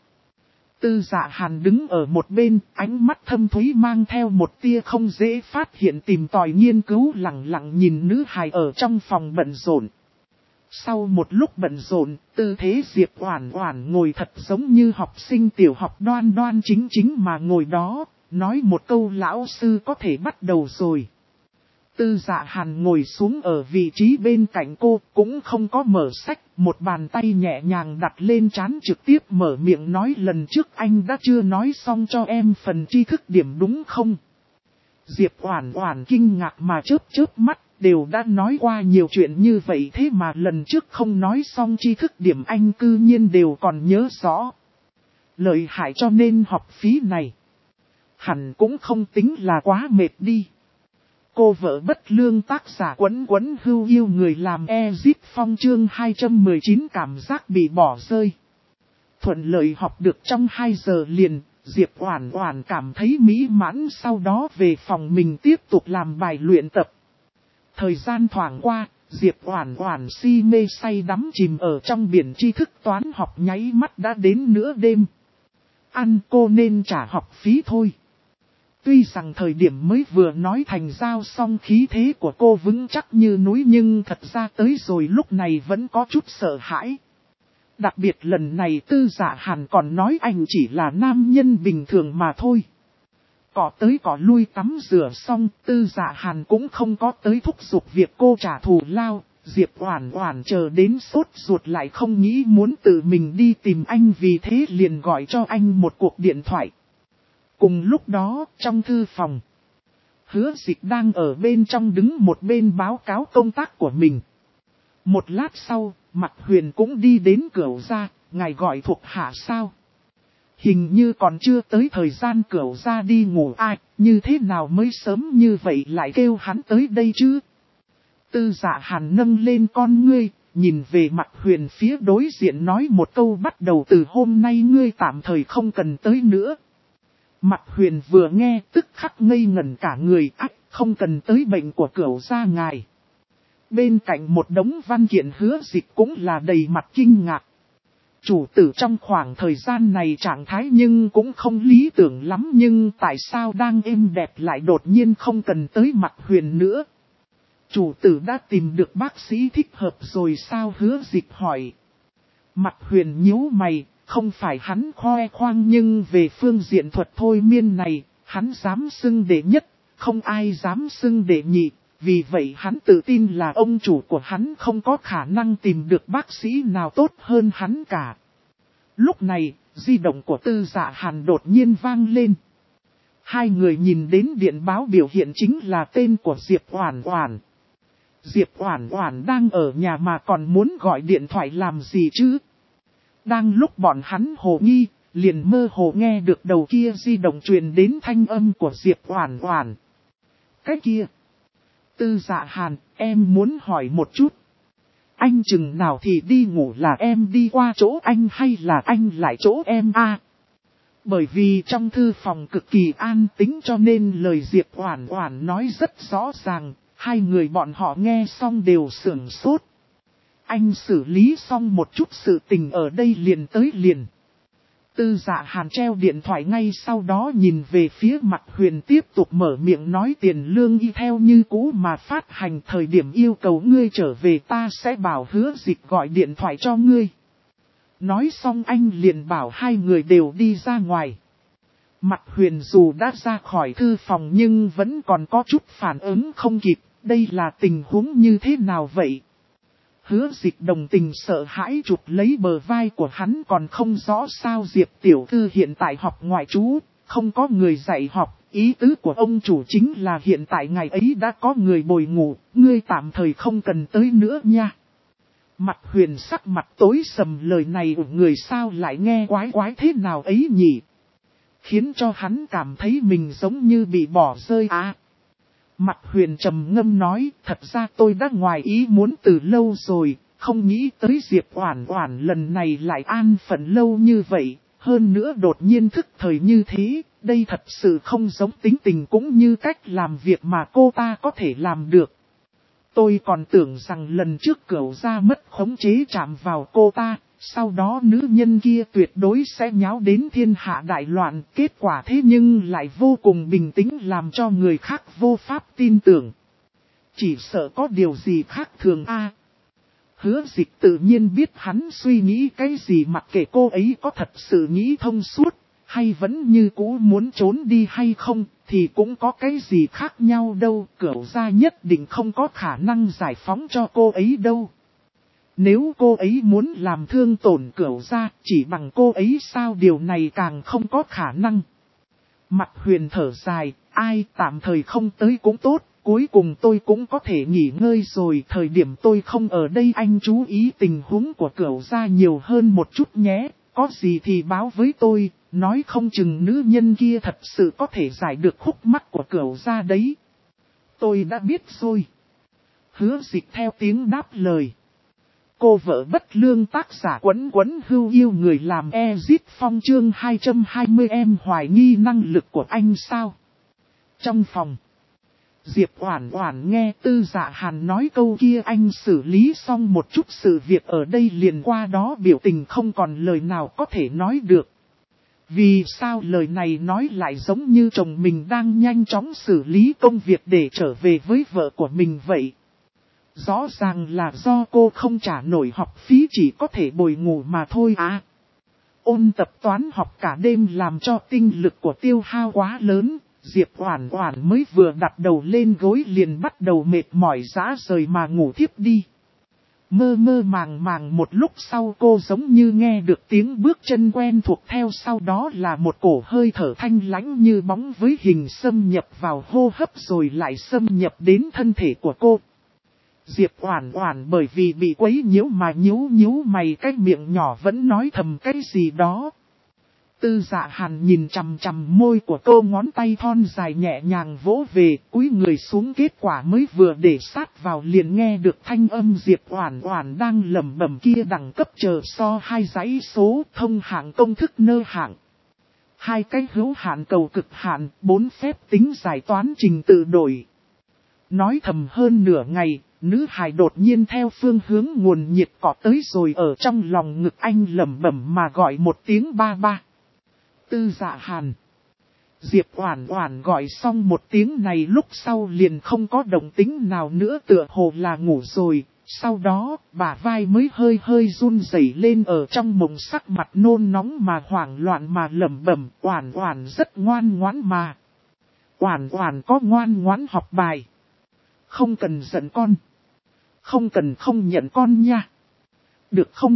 Tư Dạ Hàn đứng ở một bên, ánh mắt thâm thúy mang theo một tia không dễ phát hiện tìm tòi nghiên cứu, lặng lặng nhìn nữ hài ở trong phòng bận rộn. Sau một lúc bận rộn, tư thế Diệp Oản Oản ngồi thật giống như học sinh tiểu học đoan đoan chính mà ngồi đó, nói một câu lão sư có thể bắt đầu rồi. Tư Dạ Hàn ngồi xuống ở vị trí bên cạnh cô, cũng không có mở sách, một bàn tay nhẹ nhàng đặt lên trán, trực tiếp mở miệng nói, lần trước anh đã chưa nói xong cho em phần tri thức điểm đúng không? Diệp Oản Oản kinh ngạc mà chớp mắt, đều đã nói qua nhiều chuyện như vậy thế mà lần trước không nói xong tri thức điểm anh cư nhiên đều còn nhớ rõ. Lợi hại, cho nên học phí này hẳn cũng không tính là quá mệt đi. Cô vợ bất lương tác giả Quấn Hưu yêu người làm Ezip Phong chương 219 cảm giác bị bỏ rơi. Thuận lợi học được trong 2 giờ liền, Diệp Oản Oản cảm thấy mỹ mãn, sau đó về phòng mình tiếp tục làm bài luyện tập. Thời gian thoảng qua, Diệp Oản Oản si mê say đắm chìm ở trong biển tri thức toán học, nháy mắt đã đến nửa đêm. Ăn cô nên trả học phí thôi. Tuy rằng thời điểm mới vừa nói thành giao xong khí thế của cô vững chắc như núi, nhưng thật ra tới rồi lúc này vẫn có chút sợ hãi. Đặc biệt lần này Tư Dạ Hàn còn nói anh chỉ là nam nhân bình thường mà thôi. Cỏ tới cỏ lui tắm rửa xong, Tư Dạ Hàn cũng không có tới thúc giục việc cô trả thù lao. Diệp Oản Oản chờ đến sốt ruột lại không nghĩ muốn tự mình đi tìm anh, vì thế liền gọi cho anh một cuộc điện thoại. Cùng lúc đó, trong thư phòng, Hứa Dịch đang ở bên trong đứng một bên báo cáo công tác của mình. Một lát sau, Mạc Huyền cũng đi đến Cửu gia, ngài gọi thuộc hạ sao? Hình như còn chưa tới thời gian Cửu gia đi ngủ, ai, như thế nào mới sớm như vậy lại kêu hắn tới đây chứ? Tư Dạ Hàn nâng lên con ngươi, nhìn về Mạc Huyền phía đối diện nói một câu, bắt đầu từ hôm nay ngươi tạm thời không cần tới nữa. Mạc Huyền vừa nghe tức khắc ngây ngẩn cả người, không cần tới bệnh của Cửu gia ngài. Bên cạnh một đống văn kiện Hứa Dịch cũng là đầy mặt kinh ngạc. Chủ tử trong khoảng thời gian này trạng thái nhưng cũng không lý tưởng lắm, nhưng tại sao đang êm đẹp lại đột nhiên không cần tới Mạc Huyền nữa? Chủ tử đã tìm được bác sĩ thích hợp rồi sao? Hứa Dịch hỏi. Mạc Huyền nhíu mày. Không phải hắn khoe khoang, nhưng về phương diện thuật thôi miên này, hắn dám xưng đệ nhất, không ai dám xưng đệ nhị. vì vậy hắn tự tin là ông chủ của hắn không có khả năng tìm được bác sĩ nào tốt hơn hắn cả. Lúc này, di động của Tư Dạ Hàn đột nhiên vang lên. Hai người nhìn đến điện báo biểu hiện chính là tên của Diệp Oản Oản. Diệp Oản Oản đang ở nhà mà còn muốn gọi điện thoại làm gì chứ? Đang lúc bọn hắn hồ nghi, liền mơ hồ nghe được đầu kia di động truyền đến thanh âm của Diệp Oản Oản. Cái kia. Tư Dạ Hàn, em muốn hỏi một chút. Anh chừng nào thì đi ngủ, là em đi qua chỗ anh hay là anh lại chỗ em à? Bởi vì trong thư phòng cực kỳ an tĩnh cho nên lời Diệp Oản Oản nói rất rõ ràng, hai người bọn họ nghe xong đều sửng sốt. Anh xử lý xong một chút sự tình ở đây liền tới liền. Tư Dạ Hàn treo điện thoại ngay sau đó nhìn về phía Mạc Huyền tiếp tục mở miệng nói tiền lương y theo như cũ mà phát hành, thời điểm yêu cầu ngươi trở về ta sẽ bảo Hứa Dịch gọi điện thoại cho ngươi. Nói xong anh liền bảo hai người đều đi ra ngoài. Mạc Huyền dù đã ra khỏi thư phòng nhưng vẫn còn có chút phản ứng không kịp, đây là tình huống như thế nào vậy? Hứa Dịch đồng tình sợ hãi chụp lấy bờ vai của hắn, còn không rõ sao Diệp tiểu thư hiện tại học ngoại trú, không có người dạy học, ý tứ của ông chủ chính là hiện tại ngày ấy đã có người bồi ngủ, ngươi tạm thời không cần tới nữa nha. Mạc Huyền sắc mặt tối sầm, lời này của người sao lại nghe quái quái thế nào ấy nhỉ? Khiến cho hắn cảm thấy mình giống như bị bỏ rơi à. Mạc Huyền trầm ngâm nói, thật ra tôi đã ngoài ý muốn từ lâu rồi, không nghĩ tới Diệp Oản Oản lần này lại an phận lâu như vậy, hơn nữa đột nhiên thức thời như thế, đây thật sự không giống tính tình cũng như cách làm việc mà cô ta có thể làm được. Tôi còn tưởng rằng lần trước Cửu gia mất khống chế chạm vào cô ta, sau đó nữ nhân kia tuyệt đối sẽ nháo đến thiên hạ đại loạn, kết quả thế nhưng lại vô cùng bình tĩnh làm cho người khác vô pháp tin tưởng. Chỉ sợ có điều gì khác thường a. Hứa Dịch tự nhiên biết hắn suy nghĩ cái gì, mặc kệ cô ấy có thật sự nghĩ thông suốt, hay vẫn như cũ muốn trốn đi hay không, thì cũng có cái gì khác nhau đâu, Cửu gia nhất định không có khả năng giải phóng cho cô ấy đâu. Nếu cô ấy muốn làm thương tổn Cửu gia, chỉ bằng cô ấy sao, điều này càng không có khả năng. Mạc Huyền thở dài, ai tạm thời không tới cũng tốt, cuối cùng tôi cũng có thể nghỉ ngơi rồi, thời điểm tôi không ở đây anh chú ý tình huống của Cửu gia nhiều hơn một chút nhé, có gì thì báo với tôi, nói không chừng nữ nhân kia thật sự có thể giải được khúc mắc của Cửu gia đấy. Tôi đã biết rồi. Hứa Dịch theo tiếng đáp lời. Cô vợ bất lương, tác giả Quấn Quấn Hưu yêu người làm Ezit Phong, chương 220 em hoài nghi năng lực của anh sao? Trong phòng, Diệp Oản Oản nghe Tư Dạ Hàn nói câu kia anh xử lý xong một chút sự việc ở đây liền qua đó, biểu tình không còn lời nào có thể nói được. Vì sao lời này nói lại giống như chồng mình đang nhanh chóng xử lý công việc để trở về với vợ của mình vậy? Rõ ràng là do cô không trả nổi học phí, chỉ có thể bồi ngủ mà thôi à. Ôn tập toán học cả đêm làm cho tinh lực của Tiêu hao quá lớn, Diệp Oản Oản mới vừa đặt đầu lên gối liền bắt đầu mệt mỏi rã rời mà ngủ thiếp đi. Mơ mơ màng màng một lúc sau cô giống như nghe được tiếng bước chân quen thuộc, theo sau đó là một cổ hơi thở thanh lãnh như bóng với hình xâm nhập vào hô hấp rồi lại xâm nhập đến thân thể của cô. Diệp Oản Oản bởi vì bị quấy nhiễu mà nhíu mày, cái miệng nhỏ vẫn nói thầm cái gì đó. Tư Dạ Hàn nhìn chằm chằm môi của cô, ngón tay thon dài nhẹ nhàng vỗ về, cúi người xuống, kết quả mới vừa để sát vào liền nghe được thanh âm Diệp Oản Oản đang lẩm bẩm kia, đẳng cấp chờ so 2 dãy số, thông hạng công thức nơ hạng. 2 cái hữu hạn cầu cực hạn, 4 phép tính giải toán trình tự đổi. Nói thầm hơn nửa ngày, nữ hài đột nhiên theo phương hướng nguồn nhiệt cọ tới rồi ở trong lòng ngực anh lẩm bẩm mà gọi một tiếng ba ba. Tư Dạ Hàn. Diệp Oản Oản gọi xong một tiếng này lúc sau liền không có động tĩnh nào nữa, tựa hồ là ngủ rồi. Sau đó, bả vai mới hơi run rẩy lên, ở trong mộng sắc mặt nôn nóng mà hoảng loạn mà lẩm bẩm, Oản Oản rất ngoan ngoãn mà. Oản Oản có ngoan ngoãn học bài. Không cần giận con. Không cần không nhận con nha. Được không?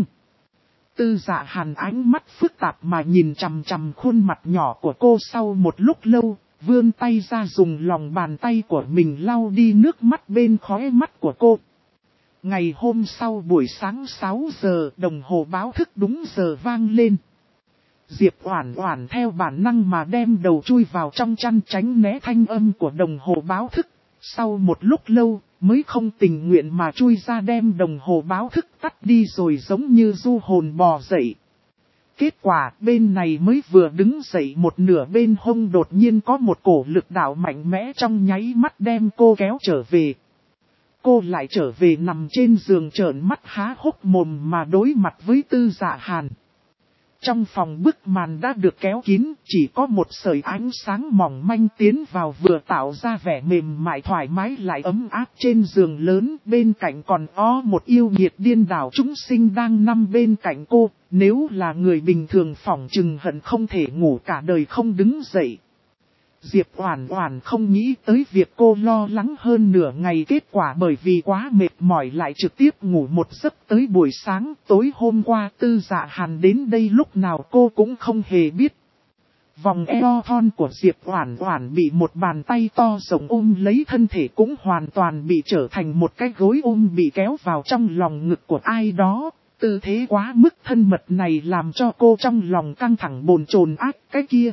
Tư Dạ Hàn ánh mắt phức tạp mà nhìn chằm chằm khuôn mặt nhỏ của cô sau một lúc lâu, vươn tay ra dùng lòng bàn tay của mình lau đi nước mắt bên khóe mắt của cô. Ngày hôm sau buổi sáng 6 giờ đồng hồ báo thức đúng giờ vang lên. Diệp Oản Oản theo bản năng mà đem đầu chui vào trong chăn tránh né thanh âm của đồng hồ báo thức. Sau một lúc lâu mới không tình nguyện mà chui ra đem đồng hồ báo thức tắt đi rồi giống như du hồn bò dậy. Kết quả bên này mới vừa đứng dậy một nửa bên hông đột nhiên có một cổ lực đạo mạnh mẽ trong nháy mắt đem cô kéo trở về. Cô lại trở về nằm trên giường trợn mắt há hốc mồm mà đối mặt với Tư Dạ Hàn. Trong phòng bức màn đã được kéo kín, chỉ có một sợi ánh sáng mỏng manh tiến vào vừa tạo ra vẻ mềm mại thoải mái lại ấm áp trên giường lớn. Bên cạnh còn có một yêu nghiệt điên đảo chúng sinh đang nằm bên cạnh cô, nếu là người bình thường phỏng chừng hận không thể ngủ cả đời không đứng dậy. Diệp Oản Oản không nghĩ tới việc cô lo lắng hơn nửa ngày, kết quả bởi vì quá mệt mỏi lại trực tiếp ngủ một giấc tới buổi sáng. Tối hôm qua Tư Dạ Hàn đến đây lúc nào cô cũng không hề biết. Vòng eo thon của Diệp Oản Oản bị một bàn tay to rộng ôm lấy, thân thể cũng hoàn toàn bị trở thành một cái gối ôm bị kéo vào trong lòng ngực của ai đó. Tư thế quá mức thân mật này làm cho cô trong lòng căng thẳng bồn chồn ác cái kia.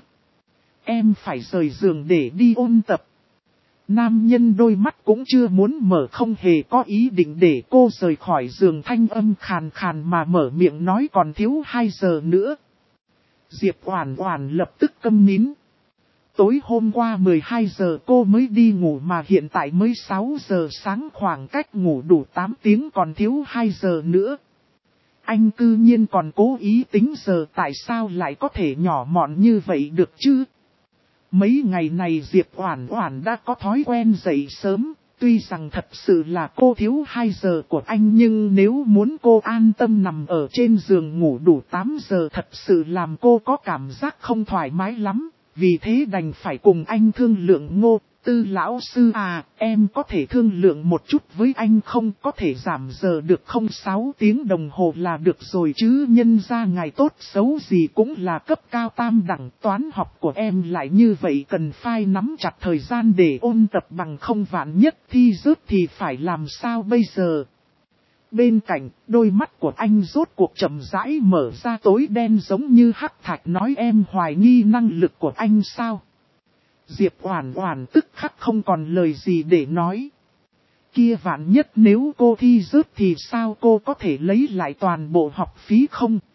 Em phải rời giường để đi ôn tập. Nam nhân đôi mắt cũng chưa muốn mở, không hề có ý định để cô rời khỏi giường, thanh âm khàn khàn mà mở miệng nói còn thiếu 2 giờ nữa. Diệp Oản Oản lập tức câm nín. Tối hôm qua 12 giờ cô mới đi ngủ mà hiện tại mới 6 giờ sáng, khoảng cách ngủ đủ 8 tiếng còn thiếu 2 giờ nữa. Anh cư nhiên còn cố ý tính giờ, tại sao lại có thể nhỏ mọn như vậy được chứ? Mấy ngày này Diệp Oản Oản đã có thói quen dậy sớm, tuy rằng thật sự là cô thiếu 2 giờ của anh, nhưng nếu muốn cô an tâm nằm ở trên giường ngủ đủ 8 giờ thật sự làm cô có cảm giác không thoải mái lắm, vì thế đành phải cùng anh thương lượng. Ngô Tư lão sư à, em có thể thương lượng một chút với anh không, có thể giảm giờ được không? 6 tiếng đồng hồ là được rồi chứ, nhân ra ngày tốt xấu gì cũng là cấp cao tam đẳng, toán học của em lại như vậy, cần phải nắm chặt thời gian để ôn tập, bằng không vạn nhất thi rớt thì phải làm sao bây giờ? Bên cạnh, đôi mắt của anh rốt cuộc chậm rãi mở ra, tối đen giống như hắc thạch, nói em hoài nghi năng lực của anh sao? Diệp Oản Oản tức khắc không còn lời gì để nói. Kia vạn nhất nếu cô thi rớt thì sao, cô có thể lấy lại toàn bộ học phí không?